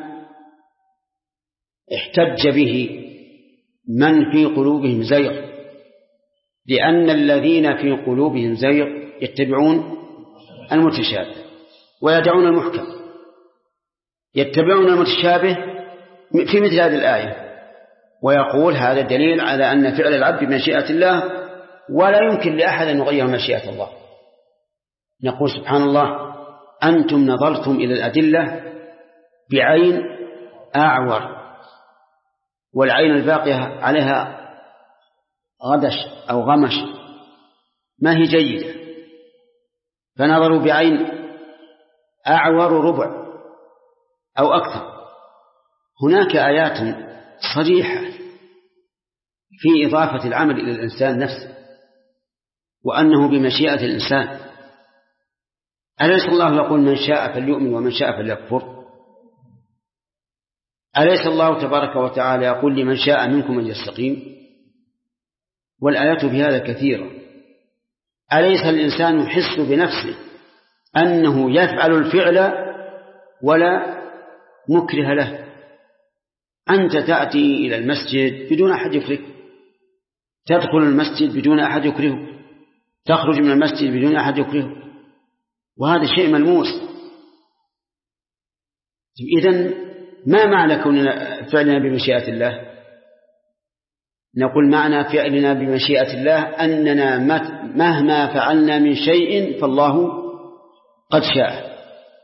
احتج به من في قلوبهم زيغ، لأن الذين في قلوبهم زيغ يتبعون المتشابه ويدعون المحكم. يتبعون المتشابه في مثل هذه الآية، ويقول هذا دليل على أن فعل العبد بمشيئة الله ولا يمكن لأحد أن يغير مشيئة الله. نقول سبحان الله، أنتم نظرتم إلى الأدلة بعين أعور، والعين الباقية عليها غدش أو غمش ما هي جيدة، فنظروا بعين أعور ربع أو أكثر. هناك آيات صريحة في إضافة العمل إلى الإنسان نفسه، وأنه بمشيئة الإنسان. أليس الله يقول من شاء فليؤمن ومن شاء فليكفر؟ أليس الله تبارك وتعالى يقول لمن شاء منكم أن يستقيم؟ والآيات بهذا كثيرة. أليس الإنسان يحس بنفسه أنه يفعل الفعل ولا مكره له؟ أنت تأتي إلى المسجد بدون أحد يكرهك، تدخل المسجد بدون أحد يكرهك، تخرج من المسجد بدون أحد يكرهك، وهذا شيء ملموس. إذن ما معنى كوننا فعلنا بمشيئة الله؟ نقول معنى فعلنا بمشيئة الله أننا مهما فعلنا من شيء فالله قد شاء،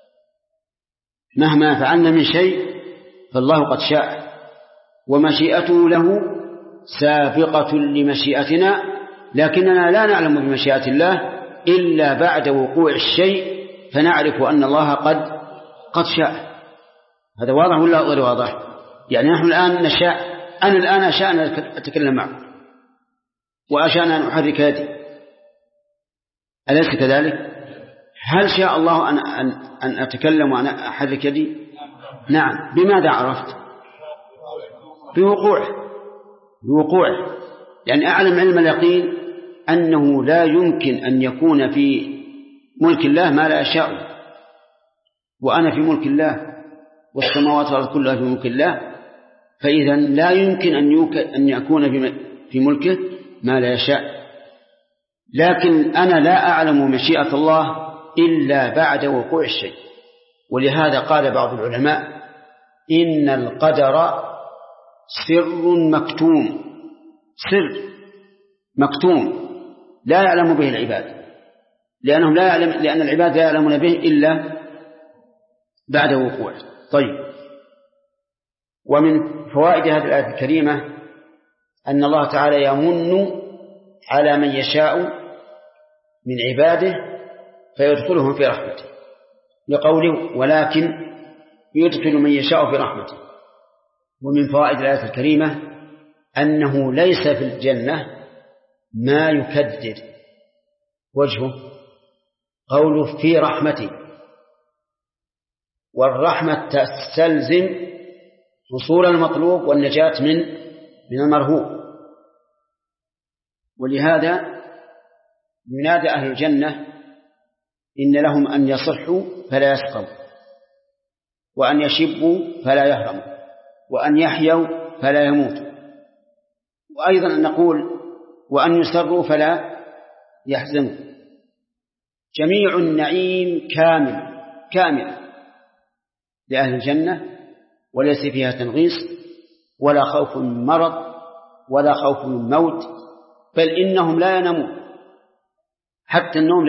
مهما فعلنا من شيء فالله قد شاء، ومشيئته له سابقة لمشيئتنا، لكننا لا نعلم بمشيئة الله إلا بعد وقوع الشيء فنعرف أن الله قد شاء. هذا واضح ولا غير واضح؟ يعني نحن الآن نشاء، أنا الآن أشاء أن أتكلم معه وأشاء أن أحرك يدي، أليس كذلك؟ هل شاء الله أن أتكلم وأنا أحرك يدي؟ نعم. بماذا عرفت؟ بوقوعه، يعني أعلم علم اليقين أنه لا يمكن أن يكون في ملك الله ما لا يشاء، وأنا في ملك الله والسماوات والأرض كلها في ملك الله، فإذا لا يمكن أن يكون في ملكه ما لا يشاء. لكن أنا لا أعلم مشيئة الله إلا بعد وقوع الشيء، ولهذا قال بعض العلماء إن القدر سر مكتوم، سر مكتوم لا يعلم به العباد، لأن العباد لا يعلمون به إلا بعد وقوعه. طيب، ومن فوائد هذه الآية الكريمة أن الله تعالى يمن على من يشاء من عباده فيدخلهم في رحمته، لقوله ولكن يدخل من يشاء في رحمته. ومن فوائد الآية الكريمة أنه ليس في الجنة ما يكدر وجهه، قوله في رحمته، والرحمة تستلزم حصول المطلوب والنجاة من المرهوب. ولهذا ينادى أهل الجنة إن لهم أن يصحوا فلا يسقموا، وأن يشبوا فلا يهرموا، وأن يحيوا فلا يموتوا، وأيضا أن نقول وأن يسروا فلا يحزنوا. جميع النعيم كامل لأهل الجنة، وليس فيها تنغيص ولا خوف من مرض ولا خوف من موت، بل إنهم لا ينامون، حتى النوم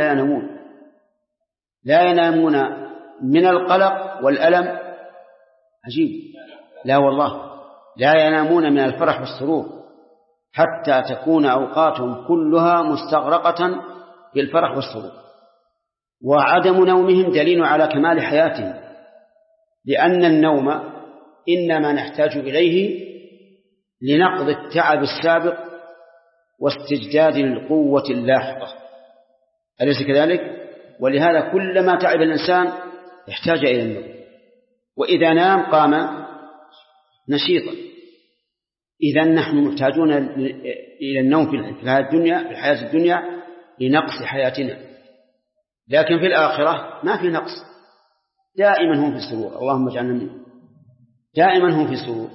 لا ينامون من القلق والألم. عجيب، لا والله لا ينامون من الفرح والسرور، حتى تكون أوقاتهم كلها مستغرقة بالفرح والسرور. وعدم نومهم دليل على كمال حياتهم، لأن النوم إنما نحتاج إليه لنقض التعب السابق واستجداد القوة اللاحقة، أليس كذلك؟ ولهذا كلما تعب الإنسان يحتاج إلى النوم، وإذا نام قام نشيطا. إذا نحن محتاجون إلى النوم في الحياة الدنيا لنقص حياتنا، لكن في الآخرة ما في نقص، دائما هم في سرور، اللهم اجعلنا منهم، دائما هم في سرور.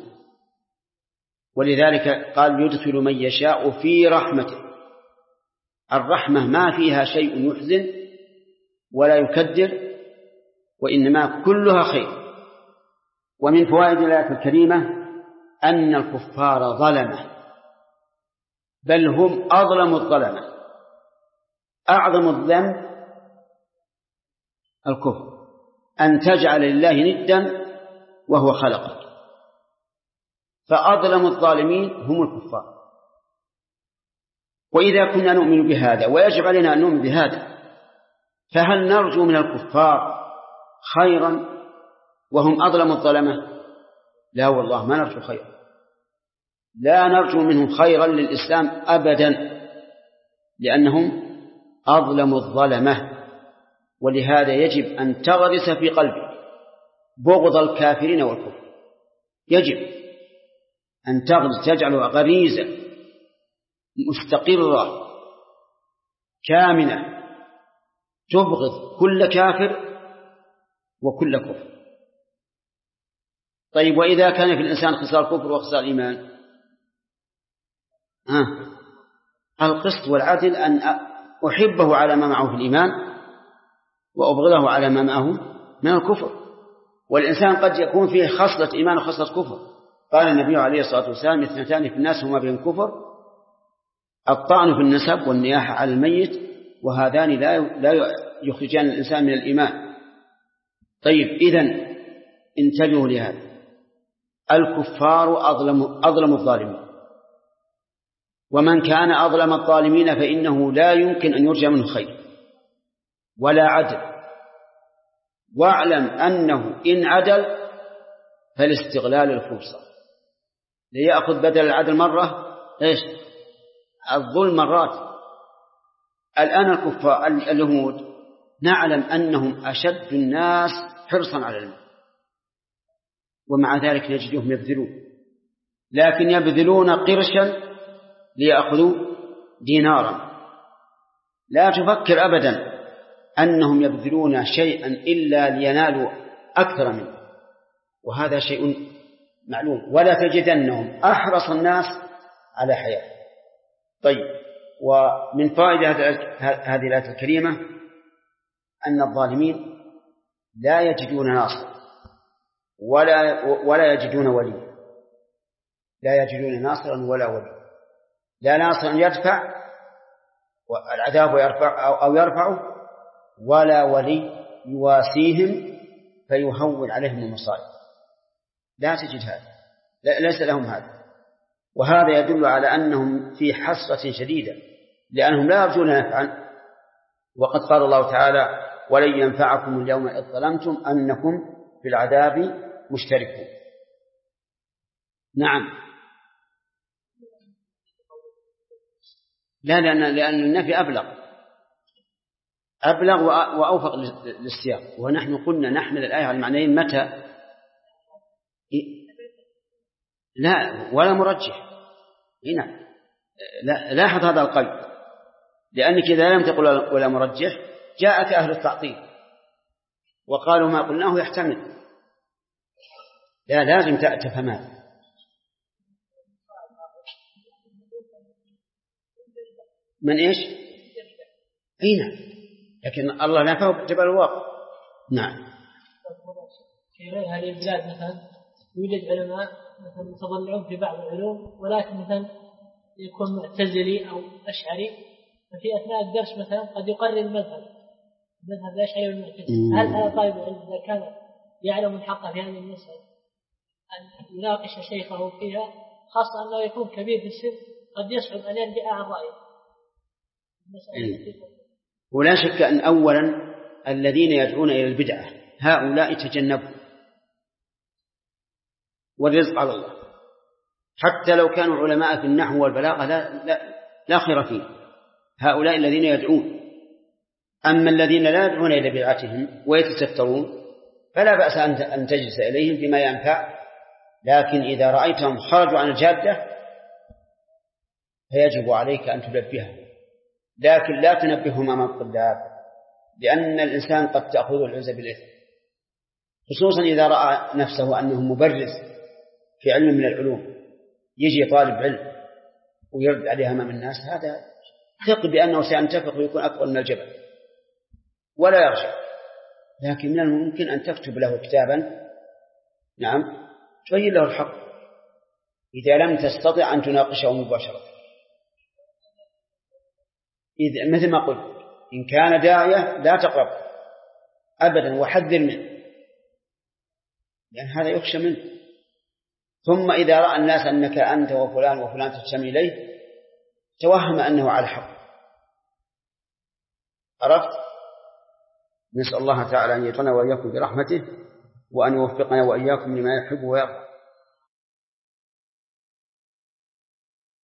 ولذلك قال يدخل من يشاء في رحمته. الرحمة ما فيها شيء يحزن ولا يكدر، وإنما كلها خير. ومن فوائد الآية الكريمة أن الكفار ظلمة، بل هم أظلم الظلمة. أعظم الذنب الكفر، أن تجعل لله ندا وهو خلقك، فأظلم الظالمين هم الكفار. وإذا كنا نؤمن بهذا ويجب علينا أن نؤمن بهذا، فهل نرجو من الكفار خيرا وهم أظلم الظلمة؟ لا والله، ما نرجو خيرا، لا نرجو منهم خيرا للإسلام أبدا، لأنهم أظلم الظلمة. ولهذا يجب أن تغرس في قلبك بغض الكافرين والكفر، يجب أن تجعلها غريزة مستقرة كامنة، تبغض كل كافر وكل كفر. طيب وإذا كان في الإنسان خصال كفر وخصال إيمان؟ القسط والعدل أن أحبه على ما معه في الإيمان وأبغضه على ما معه من الكفر. والإنسان قد يكون فيه خصلة إيمان وخصلة كفر. قال النبي عليه الصلاة والسلام: اثنتان في الناس هما بهم كفر: الطعن في النسب والنياحة على الميت، وهذان لا يخرجان الإنسان من الإيمان. طيب إذن انتبهوا لهذا: الكفار أظلم الظالمين، ومن كان أظلم الظالمين فإنه لا يمكن أن يرجى منه خير ولا عدل. واعلم أنه إن عدل فالاستغلال الفرصة، ليأخذ بدل العدل مرة الظلم مرات. الآن الكفار اليهود نعلم أنهم أشد الناس حرصا على المال، ومع ذلك نجدهم يبذلون، لكن يبذلون قرشا ليأخذوا دينارا. لا تفكر أبدا أنهم يبذلون شيئا إلا لينالوا أكثر منه، وهذا شيء معلوم. ولا تجدنهم أحرص الناس على حياة. طيب، ومن فائدة هذه الآية الكريمة أن الظالمين لا يجدون ناصر ولا يجدون ولي، لا يجدون ناصرا ولا ولي، لا ناصرا يدفع العذاب أو يرفعه، ولا ولي يواسيهم فيهون عليهم المصائب. لا تجد هذا، ليس لهم هذا. وهذا يدل على أنهم في حسرة شديدة، لأنهم لا يرجون نفعا. وقد قال الله تعالى: ولن ينفعكم اليوم إذ ظلمتم أنكم في العذاب مشتركون. نعم. لا، لأن النفي أبلغ وأوفق للسياق. ونحن قلنا نحمل الآية على المعنيين متى؟ لا، ولا مرجح هنا. لاحظ هذا القيد، لأنك إذا لم تقل ولا مرجح جاءك أهل التعطيل وقالوا ما قلناه يحتمل. لا، لازم تفهمها. من إيش؟ هنا، لكن الله نفاه بجبل الواقع. نعم. في هذه البلاد مثلا يوجد علماء مثلا متضلعون في بعض العلوم، ولكن مثلا يكون معتزلي أو أشعري، ففي أثناء الدرس مثلا قد يقرر المذهب الأشعري والمعتزلي. هل هذا طالب العلم إذا كان يعلم الحق في هذه المسألة أن يناقش شيخه فيها، خاصة أنه يكون كبير في السن، قد يصعب أن يرجع عن رأيه؟ ولا شك أن أولا الذين يدعون إلى البدعة هؤلاء تجنبوا، والرزق على الله، حتى لو كانوا علماء في النحو والبلاغة لا خير فيه. هؤلاء الذين يدعون. أما الذين لا يدعون إلى بدعتهم ويتسترون فلا بأس أن تجلس إليهم فيما ينفع، لكن إذا رأيتهم خرجوا عن الجادة فيجب عليك أن تنبههم، لكن لا تنبههم أمام الطلاب، لأن الإنسان قد تأخذ العزة بالإثم، خصوصا إذا رأى نفسه أنه مبرز في علم من العلوم. يجي طالب علم ويرد عليها أمام الناس، هذا ثق بأنه سينتفق ويكون أكبر من الجبل ولا يرجع. لكن من الممكن أن تكتب له كتابا، نعم، تبين له الحق إذا لم تستطع أن تناقشه مباشرة. إذا مثل ما قلت، إن كان داعية لا تقرب أبدا وحذر منه، لأن هذا يخشى منه. ثم إذا رأى الناس أنك أنت وفلان وفلان تجتمع إليه توهم أنه على الحق. عرفت؟ نسأل الله تعالى أن يجعلنا وإياكم برحمته، وأن يوفقنا وإياكم لما يحب ويرضى.